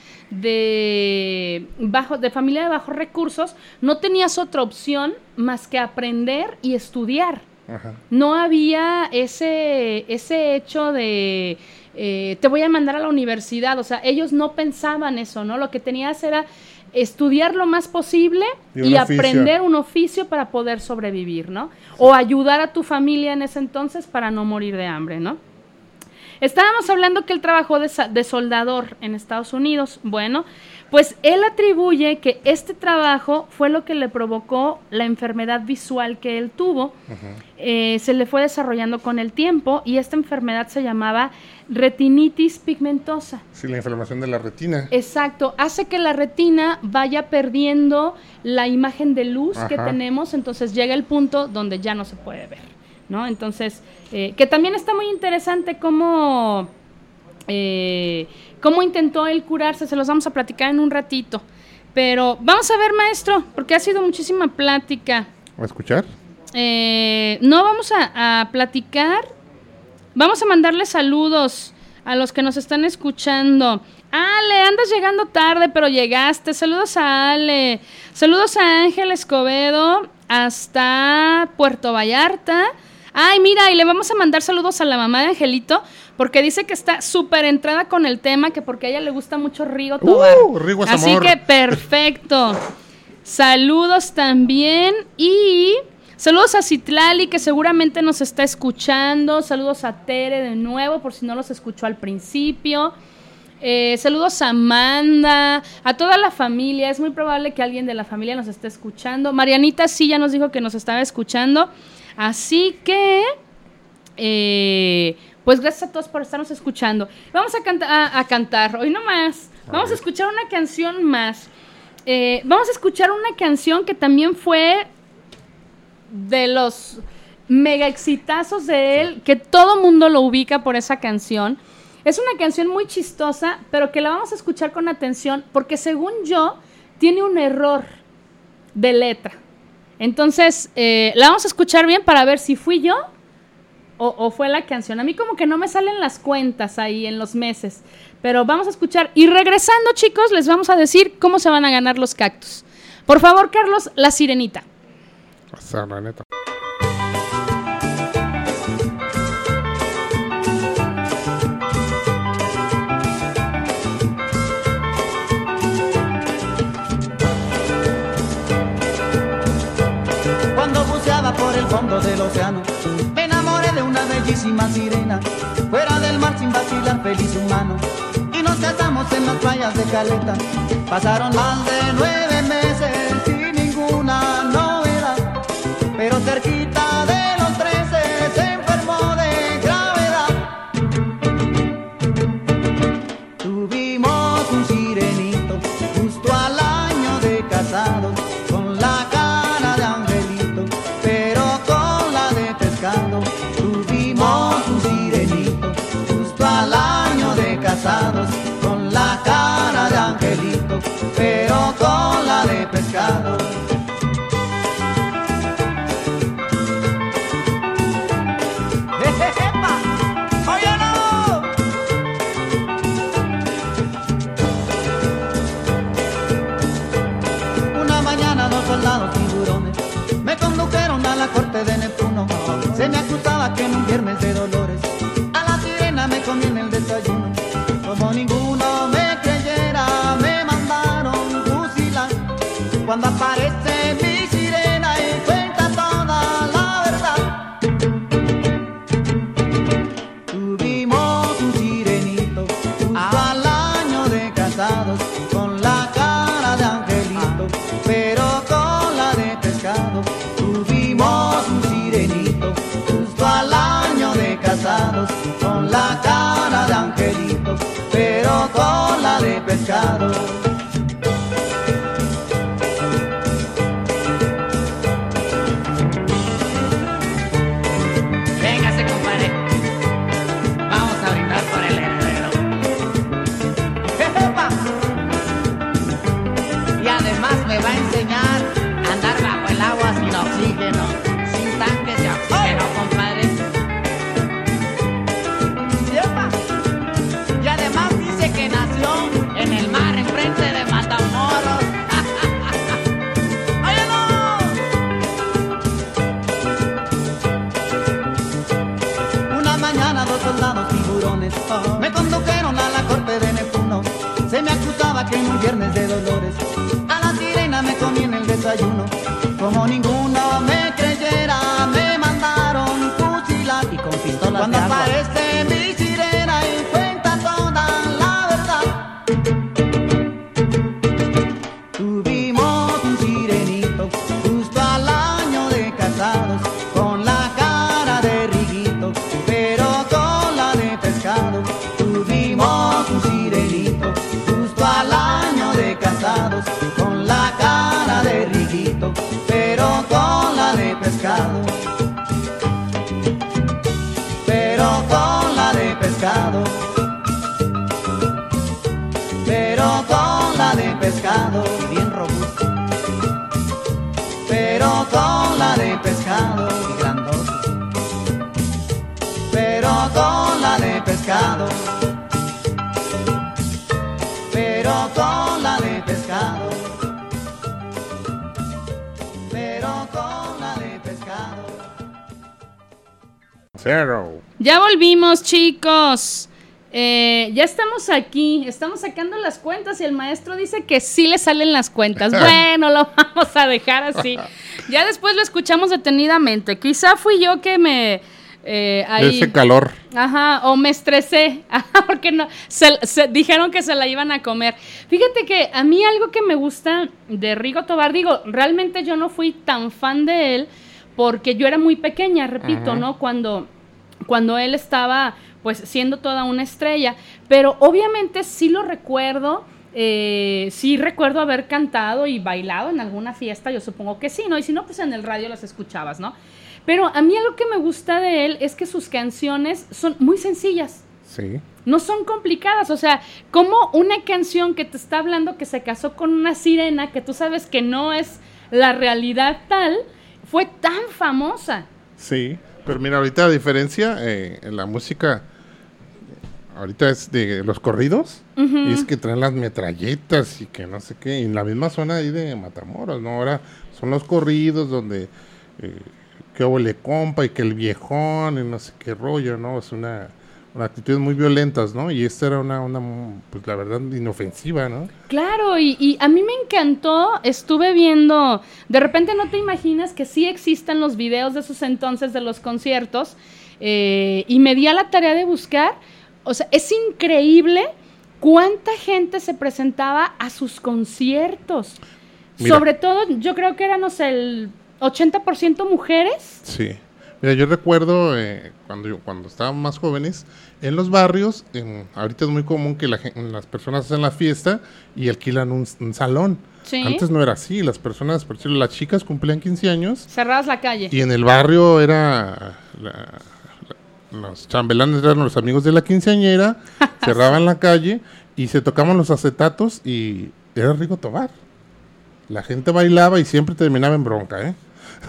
S1: de bajo, de familia de bajos recursos, no tenías otra opción más que aprender y estudiar.
S2: Ajá.
S1: No había ese, ese hecho de eh, te voy a mandar a la universidad. O sea, ellos no pensaban eso, ¿no? Lo que tenías era estudiar lo más posible
S2: Y un
S1: y
S2: oficio.
S1: aprender un oficio para poder sobrevivir, ¿no? O ayudar a tu familia en ese entonces para no morir de hambre, ¿no? Estábamos hablando que él trabajó de, sa- de soldador en Estados Unidos. Bueno, pues él atribuye que este trabajo fue lo que le provocó la enfermedad visual que él tuvo. Eh, se le fue desarrollando con el tiempo y esta enfermedad se llamaba retinitis pigmentosa.
S2: Sí, la inflamación de la retina.
S1: Exacto, hace que la retina vaya perdiendo la imagen de luz que
S2: Ajá.
S1: tenemos, entonces llega el punto donde ya no se puede ver, ¿no? Entonces, eh, que también está muy interesante cómo, eh, cómo intentó él curarse, se los vamos a platicar en un ratito. Pero vamos a ver, maestro, porque ha sido muchísima plática.
S2: ¿A escuchar?
S1: Eh, no vamos a, a platicar. Vamos a mandarle saludos a los que nos están escuchando. Ale, andas llegando tarde, pero llegaste. Saludos a Ale. Saludos a Ángel Escobedo hasta Puerto Vallarta. Ay, mira, y le vamos a mandar saludos a la mamá de Angelito, porque dice que está súper entrada con el tema, que porque a ella le gusta mucho Rigo Tobar.
S2: Uh, Rigo es
S1: Así
S2: amor.
S1: que perfecto. Saludos también y saludos a Citlali, que seguramente nos está escuchando. Saludos a Tere de nuevo, por si no los escuchó al principio. Eh, saludos a Amanda, a toda la familia. Es muy probable que alguien de la familia nos esté escuchando. Marianita sí ya nos dijo que nos estaba escuchando. Así que, eh, pues gracias a todos por estarnos escuchando. Vamos a, canta- a, a cantar, hoy no más. Vamos a escuchar una canción más. Eh, vamos a escuchar una canción que también fue de los mega exitazos de él, que todo mundo lo ubica por esa canción. Es una canción muy chistosa, pero que la vamos a escuchar con atención, porque según yo, tiene un error de letra. Entonces, eh, la vamos a escuchar bien para ver si fui yo o, o fue la canción. A mí como que no me salen las cuentas ahí en los meses, pero vamos a escuchar. Y regresando, chicos, les vamos a decir cómo se van a ganar los cactus. Por favor, Carlos, La Sirenita.
S2: O sea, la neta.
S3: Cuando buceaba por el fondo del océano, me enamoré de una bellísima sirena. Fuera del mar sin vacilar, feliz humano, y nos casamos en las playas de Caleta. Pasaron más de nueve meses sin ninguna novedad, pero cerquita de los trece se enfermó de cuando aparece mi sirena y cuenta toda la verdad. Tuvimos un sirenito justo ah. al año de casados, con la cara de angelito, ah. pero con la de pescado. Tuvimos un sirenito justo al año de casados, con la cara de angelito, pero con la de pescado.
S4: Véngase, compadre, vamos a brindar por el heredero.
S3: ¡Jejepa!
S4: Y además me va a enseñar a andar bajo el agua sin oxígeno, sin tanques de oxígeno, compadre.
S3: ¡Yepa!
S4: Y además dice que nació en el mar, enfrente de Matamoros.
S3: ¡Oye, no! Una mañana dos soldados tiburones me condujeron a la corte de Neptuno. Se me acusaba que en un viernes de dolores a la sirena me comí en el desayuno. Como ninguno me creyera, me mandaron fusilar y con pistolas cuando de agua. Aparece mi sirena y cuenta toda la verdad. Tuvimos un sirenito justo al año de casados, con la cara de riguito, pero con la de pescado. Tuvimos un sirenito justo al año de casados, con la cara de riguito, pero con la de pescado. Pero con la de pescado. Pero con la de pescado. Bien robusto. Pero con la de pescado. Y grandote. Pero con la de pescado. Pero con la de pescado. Pero con la de pescado.
S2: Cero.
S1: Ya volvimos, chicos. Eh, ya estamos aquí, estamos sacando las cuentas y el maestro dice que sí le salen las cuentas. Bueno, lo vamos a dejar así. Ya después lo escuchamos detenidamente. Quizá fui yo que me... Eh, ahí,
S2: ese calor.
S1: Ajá, o me estresé, ajá, porque no, se, se, dijeron que se la iban a comer. Fíjate que a mí algo que me gusta de Rigo Tobar, digo, realmente yo no fui tan fan de él, porque yo era muy pequeña, repito, uh-huh. ¿no? Cuando, cuando él estaba, pues, siendo toda una estrella, pero obviamente sí lo recuerdo, eh, sí recuerdo haber cantado y bailado en alguna fiesta, yo supongo que sí, ¿no? Y si no, pues en el radio las escuchabas, ¿no? Pero a mí algo que me gusta de él es que sus canciones son muy sencillas.
S2: Sí.
S1: No son complicadas, o sea, como una canción que te está hablando que se casó con una sirena, que tú sabes que no es la realidad tal, fue tan famosa.
S2: Sí, pero mira, ahorita a diferencia, eh, en la música, ahorita es de los corridos, uh-huh. y es que traen las metralletas y que no sé qué, y en la misma zona ahí de Matamoros, ¿no? Ahora son los corridos donde... Eh, que huele compa y que el viejón y no sé qué rollo, ¿no? Es una, una actitudes muy violentas, ¿no? Y esta era una, una, pues la verdad, inofensiva, ¿no?
S1: Claro, y, y a mí me encantó, estuve viendo, de repente no te imaginas que sí existan los videos de esos entonces de los conciertos, eh, y me di a la tarea de buscar, o sea, es increíble cuánta gente se presentaba a sus conciertos. Mira. Sobre todo, yo creo que eran, no sé, el... ¿ochenta por ciento mujeres?
S2: Sí. Mira, yo recuerdo eh, cuando yo, cuando estábamos más jóvenes, en los barrios, en, ahorita es muy común que la, las personas hacen la fiesta y alquilan un, un salón.
S1: ¿Sí?
S2: Antes no era así, las personas, por ejemplo, las chicas cumplían quince años.
S1: Cerrabas la calle.
S2: Y en el barrio era... La, la, los chambelanes eran los amigos de la quinceañera, cerraban la calle y se tocaban los acetatos y era Rigo Tobar. La gente bailaba y siempre terminaba en bronca, ¿eh?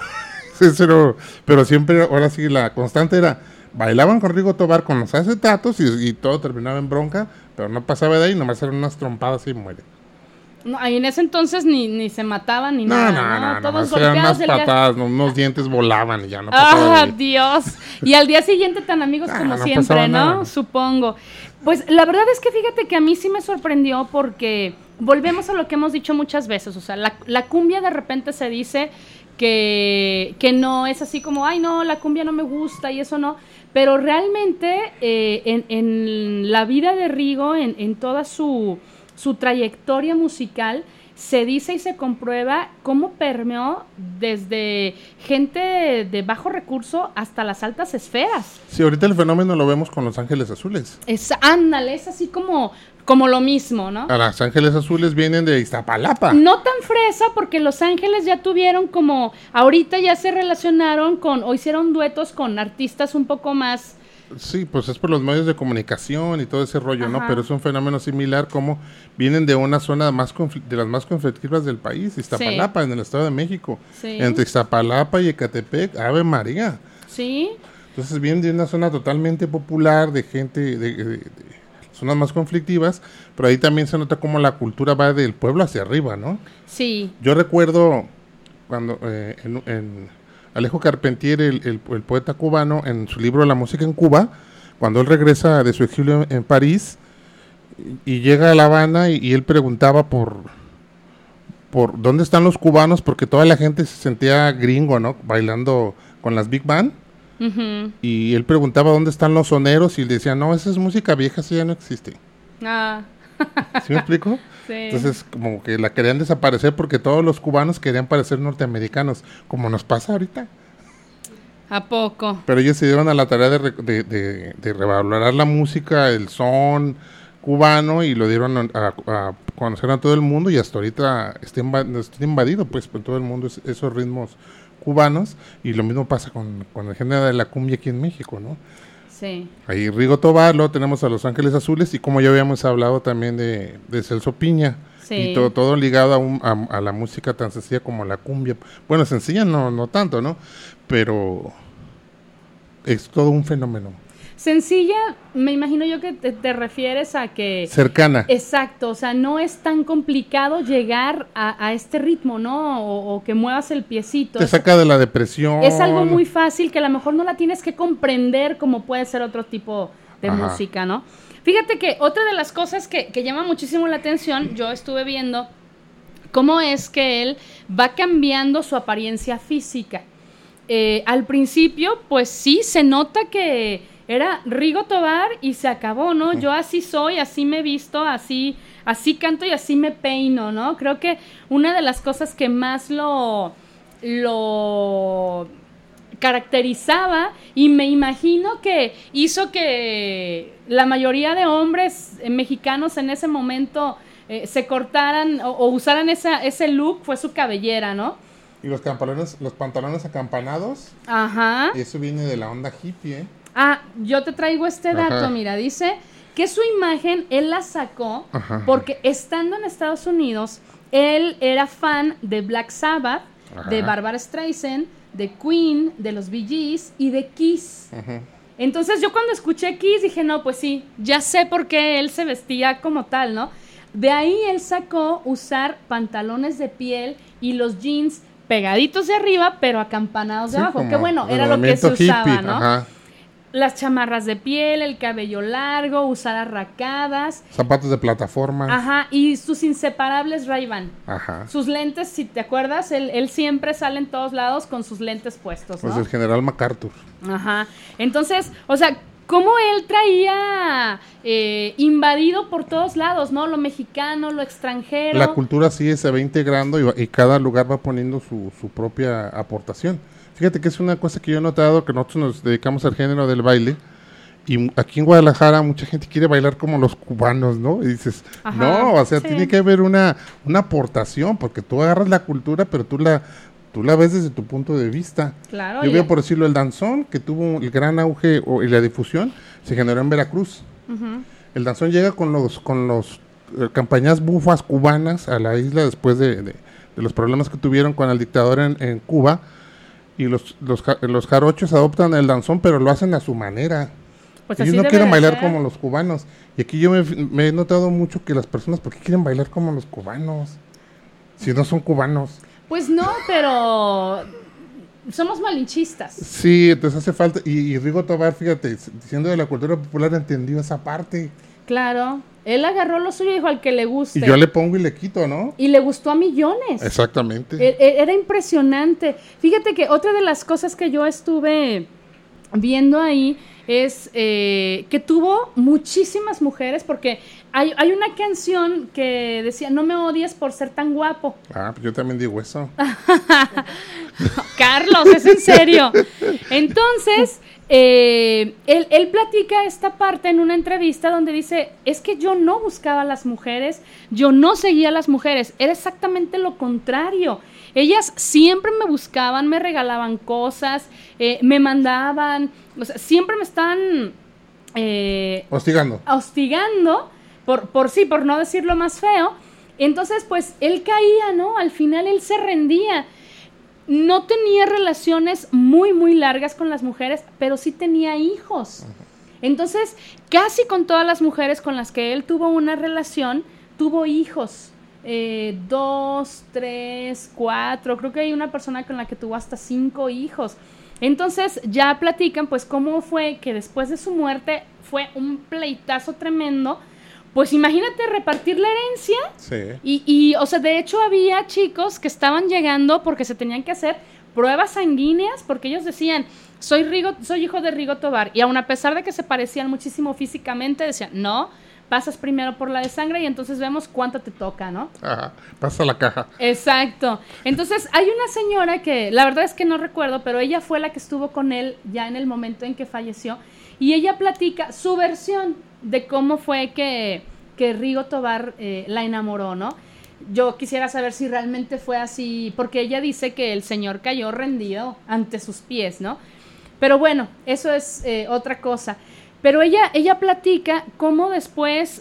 S2: Pero, pero siempre, ahora sí, la constante era, bailaban con Rigo Tobar con los acetatos y, y todo terminaba en bronca, pero no pasaba de ahí, nomás eran unas trompadas y muere.
S1: No, ahí en ese entonces ni, ni se mataban ni
S2: no,
S1: nada,
S2: no,
S1: ¿no?
S2: no,
S1: Todos
S2: no, eran unas
S1: golpeados.
S2: patadas,
S1: día...
S2: unos dientes volaban y ya no pasaba
S1: ¡Ah,
S2: de ahí.
S1: Dios! Y al día siguiente tan amigos
S2: ah,
S1: como
S2: no
S1: siempre, ¿no?
S2: Nada.
S1: Supongo. Pues la verdad es que fíjate que a mí sí me sorprendió porque volvemos a lo que hemos dicho muchas veces, o sea, la, la cumbia de repente se dice que, que no es así como, ay no, la cumbia no me gusta y eso no, pero realmente eh, en, en la vida de Rigo, en, en toda su, su trayectoria musical, se dice y se comprueba cómo permeó desde gente de bajo recurso hasta las altas esferas.
S2: Sí, ahorita el fenómeno lo vemos con Los Ángeles Azules.
S1: Es, ándale, es así como, como lo mismo, ¿no?
S2: A Los Ángeles Azules vienen de Iztapalapa.
S1: No tan fresa porque Los Ángeles ya tuvieron como, ahorita ya se relacionaron con, o hicieron duetos con artistas un poco más...
S2: Sí, pues es por los medios de comunicación y todo ese rollo,
S1: Ajá.
S2: ¿no? Pero es un fenómeno similar como vienen de una zona más de las más conflictivas del país, Iztapalapa, sí. En el Estado de México. Sí. Entre Iztapalapa y Ecatepec, Ave María.
S1: Sí.
S2: Entonces vienen de una zona totalmente popular, de gente, de, de, de zonas más conflictivas, pero ahí también se nota cómo la cultura va del pueblo hacia arriba, ¿no?
S1: Sí.
S2: Yo recuerdo cuando eh, en... en Alejo Carpentier, el, el, el poeta cubano, en su libro La música en Cuba, cuando él regresa de su exilio en, en París y, y llega a La Habana y, y él preguntaba por, por dónde están los cubanos, porque toda la gente se sentía gringo, ¿no? Bailando con las Big Band. Uh-huh. Y él preguntaba dónde están los soneros y él decía, no, esa es música vieja, esa ya no existe.
S1: Ah.
S2: ¿Sí me explico?
S1: Sí.
S2: Entonces, como que la querían desaparecer porque todos los cubanos querían parecer norteamericanos, como nos pasa ahorita.
S1: ¿A poco?
S2: Pero ellos se dieron a la tarea de, re, de, de, de revalorar la música, el son cubano, y lo dieron a, a, a conocer a todo el mundo, y hasta ahorita está, inv- está invadido pues por todo el mundo es, esos ritmos cubanos, y lo mismo pasa con, con el género de la cumbia aquí en México, ¿no?
S1: Sí.
S2: Ahí Rigo Tobar, luego tenemos a Los Ángeles Azules, y como ya habíamos hablado también de, de Celso Piña, sí. Y todo, todo ligado a, un, a, a la música tan sencilla como la cumbia. Bueno, sencilla no, no tanto, ¿no? Pero es todo un fenómeno.
S1: Sencilla, me imagino yo que te, te refieres a que...
S2: Cercana.
S1: Exacto, o sea, no es tan complicado llegar a, a este ritmo, ¿no? O, o que muevas el piecito.
S2: Te saca de la depresión.
S1: Es algo muy fácil que a lo mejor no la tienes que comprender como puede ser otro tipo de Ajá. música, ¿no? Fíjate que otra de las cosas que, que llama muchísimo la atención, yo estuve viendo cómo es que él va cambiando su apariencia física. Eh, al principio, pues sí, se nota que... Era Rigo Tobar y se acabó, ¿no? Yo así soy, así me he visto, así, así canto y así me peino, ¿no? Creo que una de las cosas que más lo, lo caracterizaba, y me imagino que hizo que la mayoría de hombres mexicanos en ese momento eh, se cortaran o, o usaran esa, ese look, fue su cabellera, ¿no?
S2: Y los pantalones, los pantalones acampanados.
S1: Ajá.
S2: Y eso viene de la onda hippie, ¿eh?
S1: Ah, yo te traigo este dato, Ajá. Mira, dice que su imagen él la sacó Ajá. porque estando en Estados Unidos, él era fan de Black Sabbath, Ajá. de Barbara Streisand, de Queen, de los Bee Gees y de Kiss. Ajá. Entonces yo cuando escuché Kiss dije, no, pues sí, ya sé por qué él se vestía como tal, ¿no? De ahí él sacó usar pantalones de piel y los jeans pegaditos de arriba, pero acampanados de sí, abajo, que bueno, era lo que se usaba, hippie, ¿no? Ajá. Las chamarras de piel, el cabello largo, usar arracadas.
S2: Zapatos de plataforma.
S1: Ajá, y sus inseparables Ray-Ban.
S2: Ajá.
S1: Sus lentes, si te acuerdas, él, él siempre sale en todos lados con sus lentes puestos, ¿no?
S2: Pues el general MacArthur.
S1: Ajá, entonces, o sea, cómo él traía eh, invadido por todos lados, ¿no? Lo mexicano, lo extranjero.
S2: La cultura sí se va integrando y, y cada lugar va poniendo su, su propia aportación. Fíjate que es una cosa que yo he notado, que nosotros nos dedicamos al género del baile, y aquí en Guadalajara mucha gente quiere bailar como los cubanos, ¿no? Y dices, Ajá, no, o sea, sí. tiene que haber una, una aportación, porque tú agarras la cultura, pero tú la, tú la ves desde tu punto de vista.
S1: Claro.
S2: Yo veo, por decirlo, el danzón, que tuvo el gran auge o, y la difusión, se generó en Veracruz. Uh-huh. El danzón llega con los, con los eh, campañas bufas cubanas a la isla después de, de, de los problemas que tuvieron con el dictador en, en Cuba. Y los, los, los jarochos adoptan el danzón, pero lo hacen a su manera. Pues ellos no quieren bailar ser. como los cubanos. Y aquí yo me, me he notado mucho que las personas, ¿por qué quieren bailar como los cubanos? Si no son cubanos.
S1: Pues no, pero somos malinchistas.
S2: Sí, entonces hace falta. Y, y Rigo Tobar, fíjate, diciendo de la cultura popular, entendió esa parte.
S1: Claro. Él agarró lo suyo y dijo al que le guste.
S2: Y yo le pongo y le quito, ¿no?
S1: Y le gustó a millones.
S2: Exactamente.
S1: E- e- Era impresionante. Fíjate que otra de las cosas que yo estuve viendo ahí es eh, que tuvo muchísimas mujeres, porque hay, hay una canción que decía, no me odies por ser tan guapo.
S2: Ah, pues yo también digo eso.
S1: Carlos, es en serio. Entonces, eh, él, él platica esta parte en una entrevista donde dice, es que yo no buscaba a las mujeres, yo no seguía a las mujeres, era exactamente lo contrario. Ellas siempre me buscaban, me regalaban cosas, eh, me mandaban, o sea, siempre me estaban eh,
S2: hostigando.
S1: hostigando, por, por sí, por no decirlo más feo. Entonces, pues, él caía, ¿no? Al final él se rendía. No tenía relaciones muy, muy largas con las mujeres, pero sí tenía hijos. Uh-huh. Entonces, casi con todas las mujeres con las que él tuvo una relación, tuvo hijos. Eh, dos, tres, cuatro, creo que hay una persona con la que tuvo hasta cinco hijos. Entonces ya platican pues cómo fue que después de su muerte fue un pleitazo tremendo. Pues imagínate repartir la herencia.
S2: Sí.
S1: Y, y, o sea, de hecho había chicos que estaban llegando porque se tenían que hacer pruebas sanguíneas, porque ellos decían, soy Rigo, soy hijo de Rigo Tobar, y aun a pesar de que se parecían muchísimo físicamente, decían, no, pasas primero por la de sangre y entonces vemos cuánto te toca, ¿no?
S2: Ajá, pasa la caja.
S1: Exacto. Entonces, hay una señora que, la verdad es que no recuerdo, pero ella fue la que estuvo con él ya en el momento en que falleció, y ella platica su versión de cómo fue que, que Rigo Tobar eh, la enamoró, ¿no? Yo quisiera saber si realmente fue así, porque ella dice que el señor cayó rendido ante sus pies, ¿no? Pero bueno, eso es eh, otra cosa. Pero ella, ella platica cómo después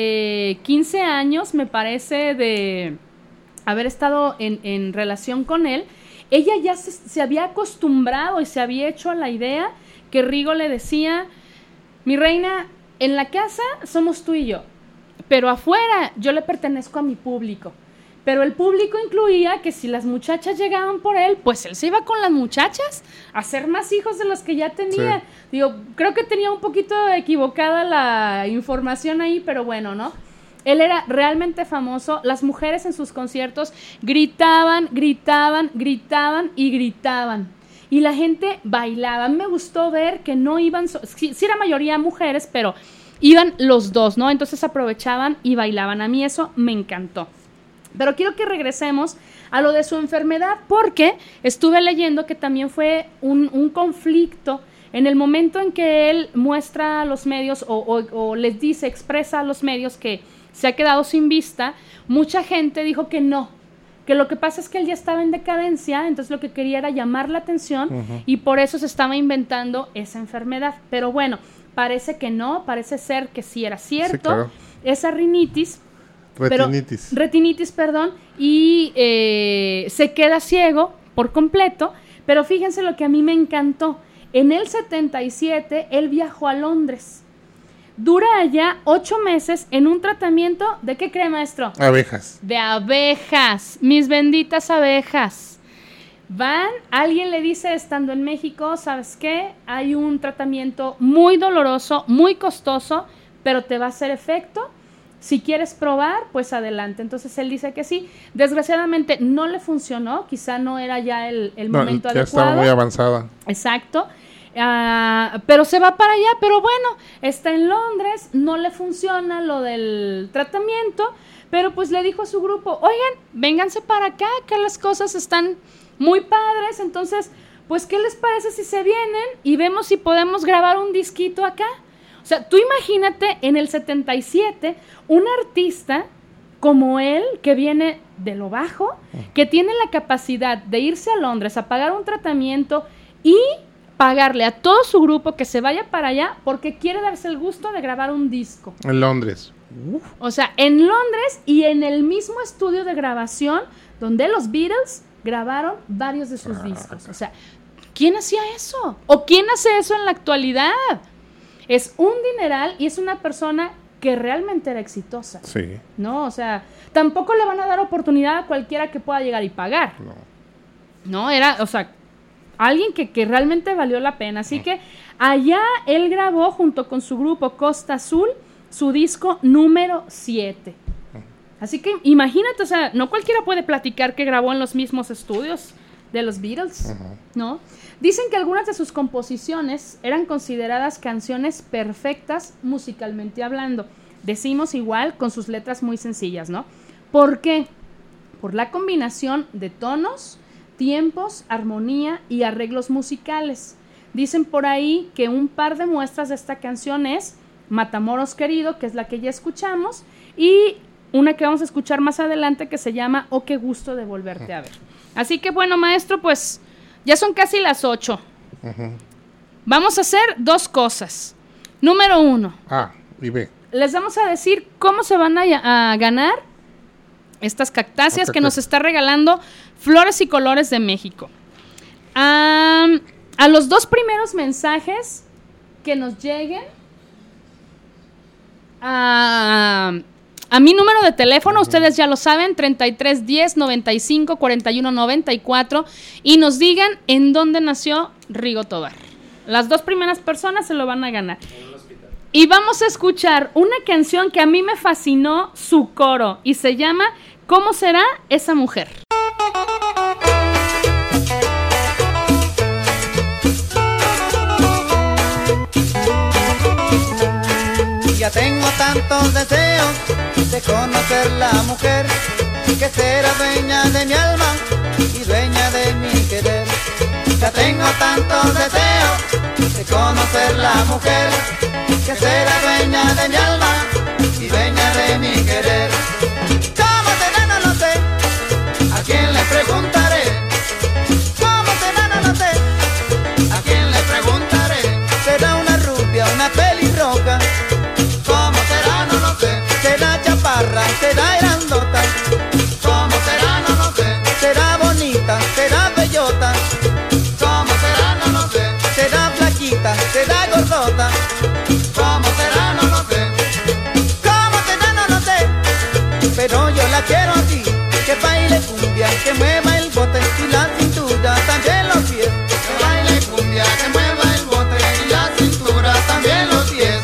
S1: de quince años, me parece, de haber estado en, en relación con él, ella ya se, se había acostumbrado y se había hecho a la idea que Rigo le decía, mi reina, en la casa somos tú y yo, pero afuera yo le pertenezco a mi público. Pero el público incluía que si las muchachas llegaban por él, pues él se iba con las muchachas a hacer más hijos de los que ya tenía. Sí. Digo, creo que tenía un poquito equivocada la información ahí, pero bueno, ¿no? Él era realmente famoso. Las mujeres en sus conciertos gritaban, gritaban, gritaban y gritaban. Y la gente bailaba. A mí me gustó ver que no iban, so- sí, sí era mayoría mujeres, pero iban los dos, ¿no? Entonces aprovechaban y bailaban. A mí eso me encantó. Pero quiero que regresemos a lo de su enfermedad, porque estuve leyendo que también fue un, un conflicto en el momento en que él muestra a los medios o, o, o les dice, expresa a los medios que se ha quedado sin vista. Mucha gente dijo que no, que lo que pasa es que él ya estaba en decadencia, entonces lo que quería era llamar la atención, uh-huh. y por eso se estaba inventando esa enfermedad. Pero bueno, parece que no, parece ser que sí era cierto, sí, claro. Esa rinitis.
S2: Retinitis.
S1: Pero, retinitis, perdón, y eh, se queda ciego por completo, pero fíjense lo que a mí me encantó. En el setenta y siete, él viajó a Londres. Dura allá ocho meses en un tratamiento, ¿de qué cree, maestro?
S2: Abejas.
S1: De abejas, mis benditas abejas. Van, alguien le dice estando en México, ¿sabes qué? Hay un tratamiento muy doloroso, muy costoso, pero te va a hacer efecto. Si quieres probar, pues adelante. Entonces él dice que sí. Desgraciadamente no le funcionó, quizá no era ya el, el
S2: no,
S1: momento
S2: ya
S1: adecuado.
S2: Estaba muy avanzada.
S1: Exacto. Uh, pero se va para allá, pero bueno, está en Londres, no le funciona lo del tratamiento, pero pues le dijo a su grupo, oigan, vénganse para acá, que las cosas están muy padres, entonces, pues, ¿qué les parece si se vienen y vemos si podemos grabar un disquito acá? O sea, tú imagínate en el setenta y siete, un artista como él, que viene de lo bajo, que tiene la capacidad de irse a Londres a pagar un tratamiento y pagarle a todo su grupo que se vaya para allá porque quiere darse el gusto de grabar un disco.
S2: En Londres.
S1: Uf. O sea, en Londres y en el mismo estudio de grabación donde los Beatles grabaron varios de sus ah, discos. O sea, ¿quién hacía eso? ¿O quién hace eso en la actualidad? Es un dineral y es una persona que realmente era exitosa.
S2: Sí.
S1: No, o sea, tampoco le van a dar oportunidad a cualquiera que pueda llegar y pagar.
S2: No.
S1: No, era, o sea, alguien que, que realmente valió la pena. Así no. que allá él grabó junto con su grupo Costa Azul su disco número siete. Así que imagínate, o sea, no cualquiera puede platicar que grabó en los mismos estudios de los Beatles, uh-huh. ¿no? Dicen que algunas de sus composiciones eran consideradas canciones perfectas musicalmente hablando. Decimos igual con sus letras muy sencillas, ¿no? ¿Por qué? Por la combinación de tonos, tiempos, armonía y arreglos musicales. Dicen por ahí que un par de muestras de esta canción es Matamoros Querido, que es la que ya escuchamos, y una que vamos a escuchar más adelante que se llama Oh, qué gusto de volverte a ver. Así que bueno, maestro, pues ya son casi las ocho. Uh-huh. Vamos a hacer dos cosas. Número uno.
S2: A y B.
S1: Les vamos a decir cómo se van a, a ganar estas cactáceas okay, que nos está regalando Flores y Colores de México. Um, a los dos primeros mensajes que nos lleguen a, a mi número de teléfono, uh-huh. ustedes ya lo saben, treinta y tres diez noventa y cinco cuarenta y uno noventa y cuatro, y nos digan en dónde nació Rigo Tobar. Las dos primeras personas se lo van a ganar. Y vamos a escuchar una canción que a mí me fascinó su coro y se llama ¿Cómo será esa mujer?
S3: Ya tengo tantos deseos de conocer la mujer que será dueña de mi alma y dueña de mi querer. Ya tengo tantos deseos de conocer la mujer que será dueña de mi alma y dueña de mi querer. ¿Cómo será? No lo sé, ¿a quién le preguntaré? ¿Cómo será? No lo sé, ¿a quién le preguntaré? ¿Será una rubia, una pelirroja? ¿Cómo será? No lo sé. ¿Será chaparra? ¿Será grandota? ¿Cómo será? No lo sé. ¿Será bonita? ¿Será bellota? ¿Cómo será? No lo sé. ¿Será flaquita? ¿Será gordota? ¿Cómo será? No lo sé. ¿Cómo será? No lo sé. Pero yo la quiero así, que baile cumbia, que mueva el bote y la cintura, también los pies. Que baile cumbia, que mueva el bote y la cintura, también los pies.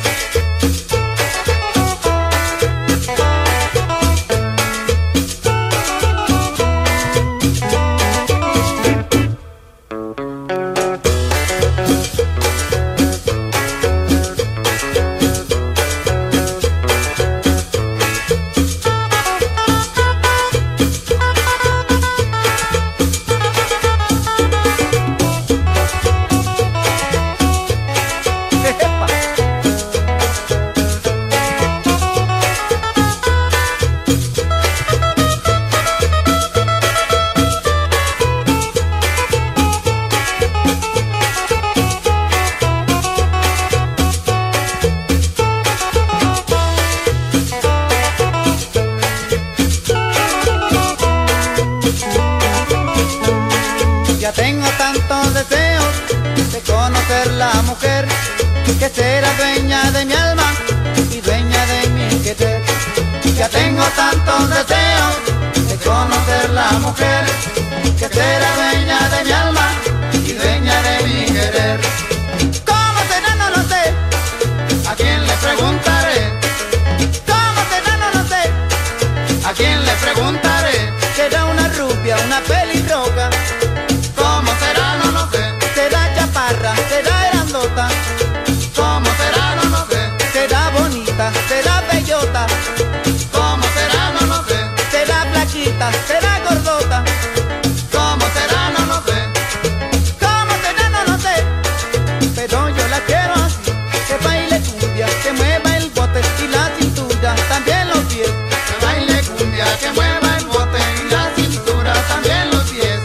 S3: Que será dueña de mi alma y dueña de mi querer. Ya tengo tantos deseos de conocer la mujer que será dueña de mi alma y dueña de mi querer. ¿Cómo será? No lo sé. ¿A quién le preguntaré? ¿Cómo será? No lo sé. ¿A quién le preguntaré? ¿Será una rubia, una pelirroja? ¿Cómo será? No lo sé. ¿Será chaparra? ¿Será grandota? ¿Cómo será? No lo sé. ¿Será bonita? ¿Será bellota? ¿Cómo será? No lo sé. ¿Será flaquita? ¿Será gordota? ¿Cómo será? No lo sé. ¿Cómo será? No lo sé. Pero yo la quiero así, que baile cumbia, que mueva el bote y la cintura, también los pies. Que baile cumbia, que mueva el bote y la cintura, también los pies.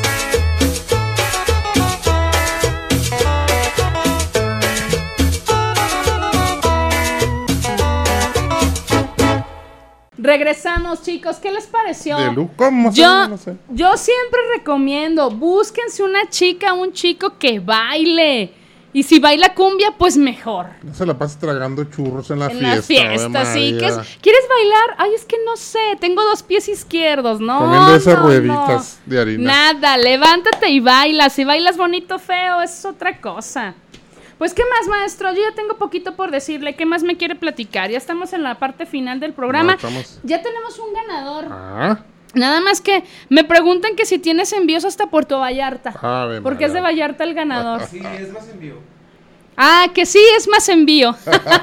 S1: Regresamos, chicos, ¿qué les pareció?
S2: De Lu, ¿cómo
S1: yo,
S2: no sé.
S1: yo siempre recomiendo, búsquense una chica, un chico que baile. Y si baila cumbia, pues mejor.
S2: No se la pases tragando churros en la
S1: en
S2: fiesta.
S1: En la fiesta, sí. ¿Qué es? ¿Quieres bailar? Ay, es que no sé, tengo dos pies izquierdos, ¿no?
S2: Comiendo esas
S1: no,
S2: rueditas
S1: no.
S2: de harina.
S1: Nada, levántate y baila. Si bailas bonito, feo, es otra cosa. Pues, ¿qué más, maestro? Yo ya tengo poquito por decirle. ¿Qué más me quiere platicar? Ya estamos en la parte final del programa.
S2: No, estamos...
S1: Ya tenemos un ganador.
S2: Ah.
S1: Nada más que me preguntan que si tienes envíos hasta Puerto Vallarta.
S2: Ah, ven,
S1: porque es de
S2: vale.
S1: Vallarta el ganador.
S5: Sí, es más envío.
S1: Ah, que sí es más envío.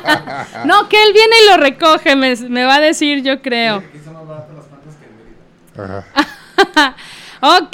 S1: No, que él viene y lo recoge, me, me va a decir, yo creo.
S5: Aquí son más baratas las plantas que en Mérida.
S2: Ajá.
S1: Ok,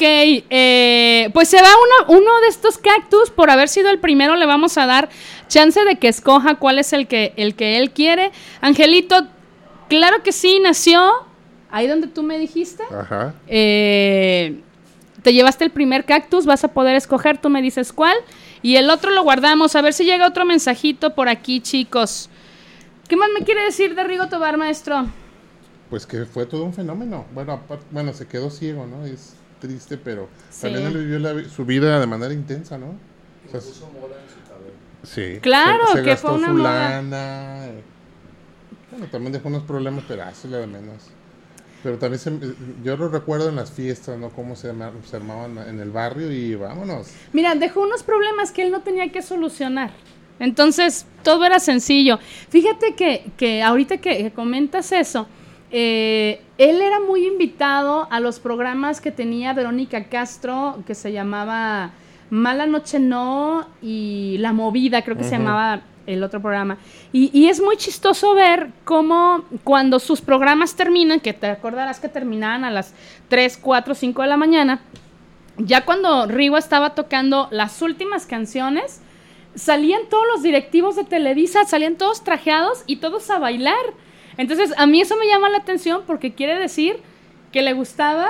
S1: eh, pues se va uno, uno de estos cactus, por haber sido el primero, le vamos a dar chance de que escoja cuál es el que, el que él quiere. Angelito, claro que sí, nació ahí donde tú me dijiste.
S2: Ajá.
S1: Eh, te llevaste el primer cactus, vas a poder escoger, tú me dices cuál. Y el otro lo guardamos, a ver si llega otro mensajito por aquí, chicos. ¿Qué más me quiere decir de Rigo Tobar, maestro?
S2: Pues que fue todo un fenómeno. Bueno, aparte, bueno, se quedó ciego, ¿no? Es triste, pero
S1: Sí.
S2: también él vivió la vi- su vida de manera intensa, ¿no? O sea,
S5: Puso moda en su cabello.
S2: sí.
S1: Claro,
S2: se, se
S1: que
S2: gastó
S1: fue una
S2: su
S1: moda.
S2: lana. eh. Bueno, también dejó unos problemas, pero eso es lo de menos. Pero también se, yo lo recuerdo en las fiestas, ¿no? Cómo se, arma- se armaban en el barrio y vámonos.
S1: Mira, dejó unos problemas que él no tenía que solucionar. Entonces, todo era sencillo. Fíjate que, que ahorita que, que comentas eso, eh, él era muy invitado a los programas que tenía Verónica Castro, que se llamaba Mala Noche No y La Movida, creo que se
S2: Ujú.
S1: llamaba el otro programa. Y, y es muy chistoso ver cómo cuando sus programas terminan, que te acordarás que terminaban a las tres, cuatro, cinco de la mañana, ya cuando Rigo estaba tocando las últimas canciones, salían todos los directivos de Televisa, salían todos trajeados y todos a bailar. Entonces, a mí eso me llama la atención porque quiere decir que le gustaba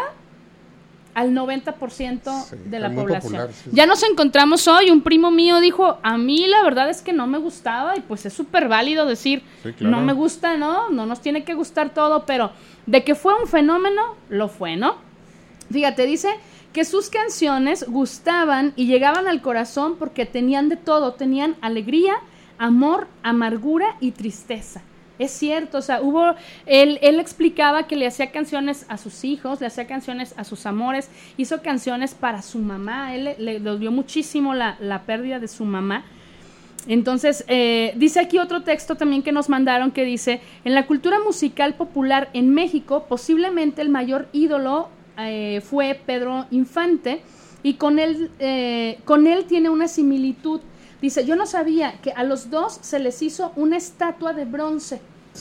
S1: al noventa por ciento
S2: Sí,
S1: de la
S2: es muy
S1: población.
S2: popular, sí.
S1: Ya nos encontramos hoy, un primo mío dijo, a mí la verdad es que no me gustaba, y pues es súper válido decir,
S2: Sí, claro.
S1: no me gusta, ¿no? No nos tiene que gustar todo, pero de que fue un fenómeno, lo fue, ¿no? Fíjate, dice que sus canciones gustaban y llegaban al corazón porque tenían de todo, tenían alegría, amor, amargura y tristeza. Es cierto, o sea, hubo, él, él explicaba que le hacía canciones a sus hijos, le hacía canciones a sus amores, hizo canciones para su mamá, él le, le dolió muchísimo la, la pérdida de su mamá. Entonces, eh, dice aquí otro texto también que nos mandaron que dice, en la cultura musical popular en México, posiblemente el mayor ídolo eh, fue Pedro Infante, y con él, eh, con él tiene una similitud. Dice, yo no sabía que a los dos se les hizo una estatua de bronce,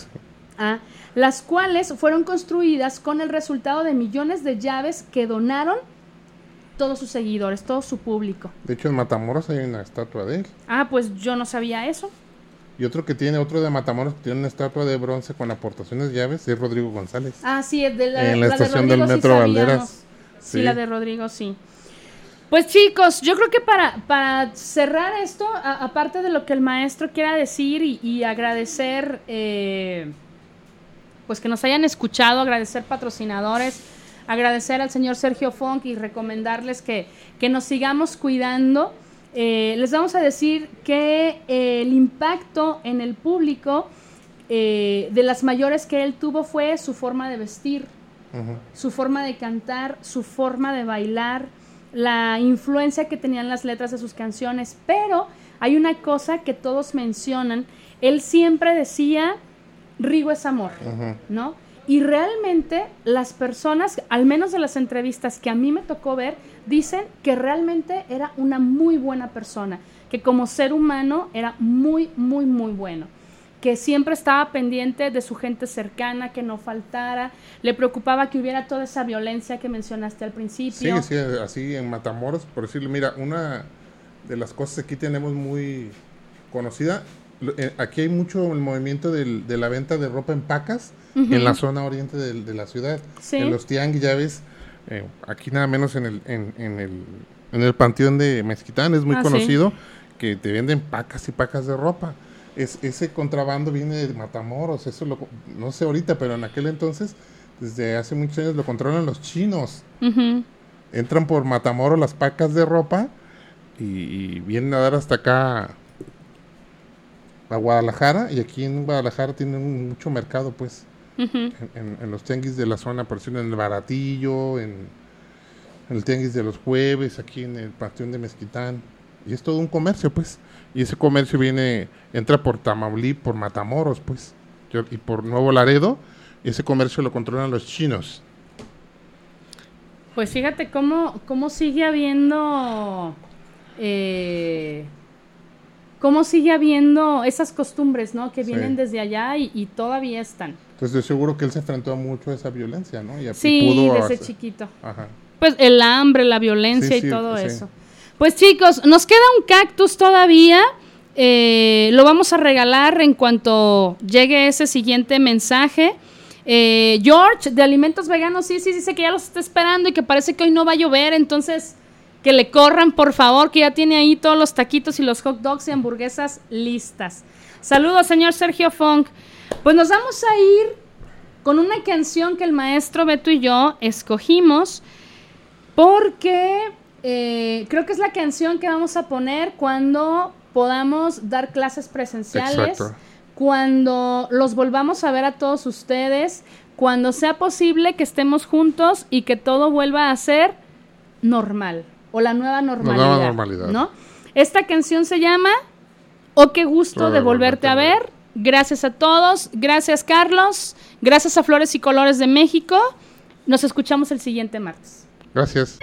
S1: ah, las cuales fueron construidas con el resultado de millones de llaves que donaron todos sus seguidores, todo su público.
S2: De hecho, en Matamoros hay una estatua de él.
S1: Ah, pues yo no sabía eso.
S2: Y otro que tiene, otro de Matamoros, que tiene una estatua de bronce con aportaciones de llaves, es Rodrigo González.
S1: Ah, sí, es de la,
S2: En la
S1: de
S2: estación
S1: Rodrigo
S2: del
S1: sí
S2: Metro
S1: sabíamos.
S2: Valderas.
S1: Sí,
S2: Sí.
S1: la de Rodrigo, sí. Pues chicos, yo creo que para, para cerrar esto, a- aparte de lo que el maestro quiera decir y, y agradecer, eh, pues que nos hayan escuchado, agradecer patrocinadores, agradecer al señor Sergio Funk y recomendarles que, que nos sigamos cuidando, eh, les vamos a decir que eh, el impacto en el público eh, de las mayores que él tuvo fue su forma de vestir,
S2: Ujú.
S1: su forma de cantar, su forma de bailar, la influencia que tenían las letras de sus canciones, pero hay una cosa que todos mencionan, él siempre decía, Rigo es amor,
S2: Ujú.
S1: ¿no? Y realmente las personas, al menos de las entrevistas que a mí me tocó ver, dicen que realmente era una muy buena persona, que como ser humano era muy, muy, muy bueno, que siempre estaba pendiente de su gente cercana, que no faltara, le preocupaba que hubiera toda esa violencia que mencionaste al principio.
S2: Sí, sí, así en Matamoros, por decirlo, mira, una de las cosas que aquí tenemos muy conocida, lo- eh, aquí hay mucho el movimiento del- de la venta de ropa en pacas
S1: Ujú.
S2: en la zona oriente del- de, la ciudad,
S1: Sí.
S2: en los tianguis, ya ves, eh, aquí nada menos en el, en, en el, en el panteón de Mezquitán, es muy
S1: Ah, sí.
S2: conocido, que te venden pacas y pacas de ropa. Es, ese contrabando viene de Matamoros, eso lo, no sé ahorita, pero en aquel entonces, desde hace muchos años lo controlan los chinos.
S1: Ujú.
S2: Entran por Matamoros las pacas de ropa y, y vienen a dar hasta acá a Guadalajara, y aquí en Guadalajara tienen mucho mercado, pues,
S1: Ujú.
S2: en, en- en los tianguis de la zona, por ejemplo, en el Baratillo, en, en el tianguis de los Jueves, aquí en el panteón de Mezquitán. y es todo un comercio, pues. Y ese comercio viene, entra por Tamaulipas, por Matamoros, pues, y por Nuevo Laredo, y ese comercio lo controlan los chinos.
S1: Pues fíjate cómo, cómo sigue habiendo, eh, cómo sigue habiendo esas costumbres, ¿no? Que vienen sí. desde allá y, y todavía están.
S2: Entonces de seguro que él se enfrentó mucho a esa violencia, ¿no? Y,
S1: sí,
S2: y pudo
S1: desde
S2: hacer...
S1: chiquito.
S2: Ajá.
S1: Pues el hambre, la violencia sí, y sí, todo sí. eso. Pues chicos, nos queda un cactus todavía. Eh, lo vamos a regalar en cuanto llegue ese siguiente mensaje. Eh, George, de Alimentos Veganos, sí, sí, dice que ya los está esperando y que parece que hoy no va a llover, entonces que le corran, por favor, que ya tiene ahí todos los taquitos y los hot dogs y hamburguesas listas. Saludos, señor Sergio Funk. Pues nos vamos a ir con una canción que el maestro Beto y yo escogimos porque eh, creo que es la canción que vamos a poner cuando podamos dar clases presenciales. Exacto. Cuando los volvamos a ver a todos ustedes, cuando sea posible que estemos juntos y que todo vuelva a ser normal, o la nueva normalidad, la nueva normalidad. ¿No? Esta canción se llama Oh, qué gusto de volverte a ver. Gracias a todos, gracias Carlos, gracias a Flores y Colores de México. Nos escuchamos el siguiente martes.
S2: Gracias.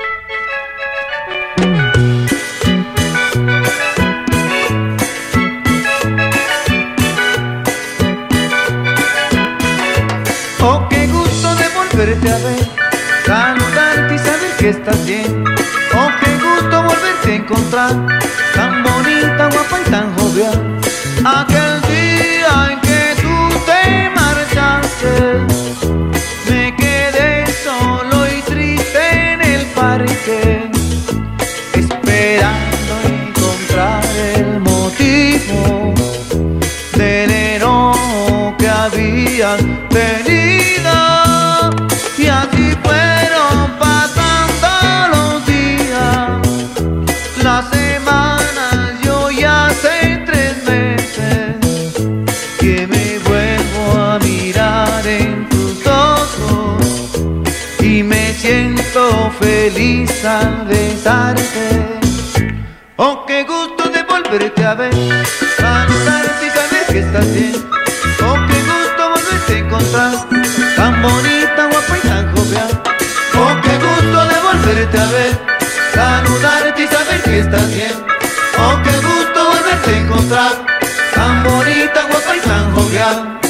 S3: Oh, qué gusto de volverte a ver, saludarte y saber que estás bien. Oh, qué gusto volverte a encontrar, tan bonita, guapa y tan jovial. Aquel día en que tú te marchaste, me quedé solo y triste en el parque, esperando encontrar el motivo del enojo que habías tenido. Y así fueron pasando los días, las semanas, yo ya hace tres meses que me vuelvo a mirar en tus ojos y me siento feliz al besarte. Oh, qué gusto de volverte a ver, saludarte y saber que estás bien. Oh, qué gusto volverte a encontrar, tan bonita, guapa y tan jovial. Oh, qué gusto de volverte a ver, saludarte y saber que estás bien. Oh, qué gusto volverte a encontrar, tan bonita, guapa y tan jovial.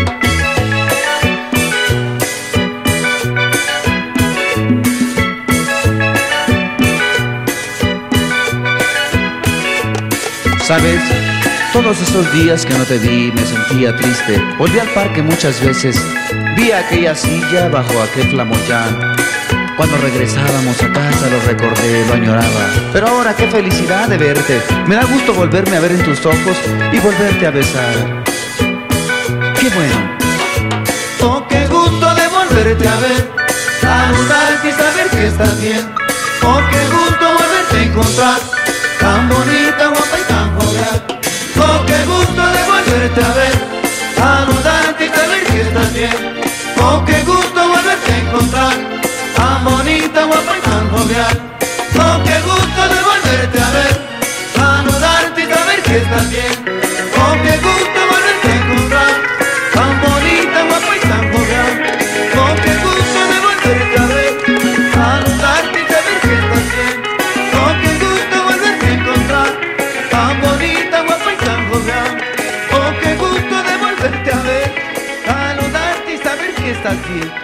S3: ¿Sabes? Todos esos días que no te vi me sentía triste. Volví al parque muchas veces, vi aquella silla bajo aquel flamoyán. Cuando regresábamos a casa lo recordé, lo añoraba. Pero ahora qué felicidad de verte. Me da gusto volverme a ver en tus ojos y volverte a besar. Qué bueno. Oh, qué gusto de volverte a ver, saludarte y saber que estás bien. Oh, qué gusto volverte a encontrar, tan bonita, guapa y tan jovial. Oh, qué gusto de volverte a ver, saludarte y saber que estás bien. Oh, qué gusto volverte a encontrar, tan bonita, guapa y tan jovial. Oh, qué gusto de volverte a ver, saludarte y saber que estás bien. Oh, qué gusto volverte a encontrar, tan bonita, guapa y tan jovial. Oh, qué gusto de volverte a ver, saludarte y saber que estás bien. Oh, qué gusto volverte a encontrar, tan bonita, guapa y tan jovial. Oh, qué gusto de volverte a ver, saludarte y saber que estás bien.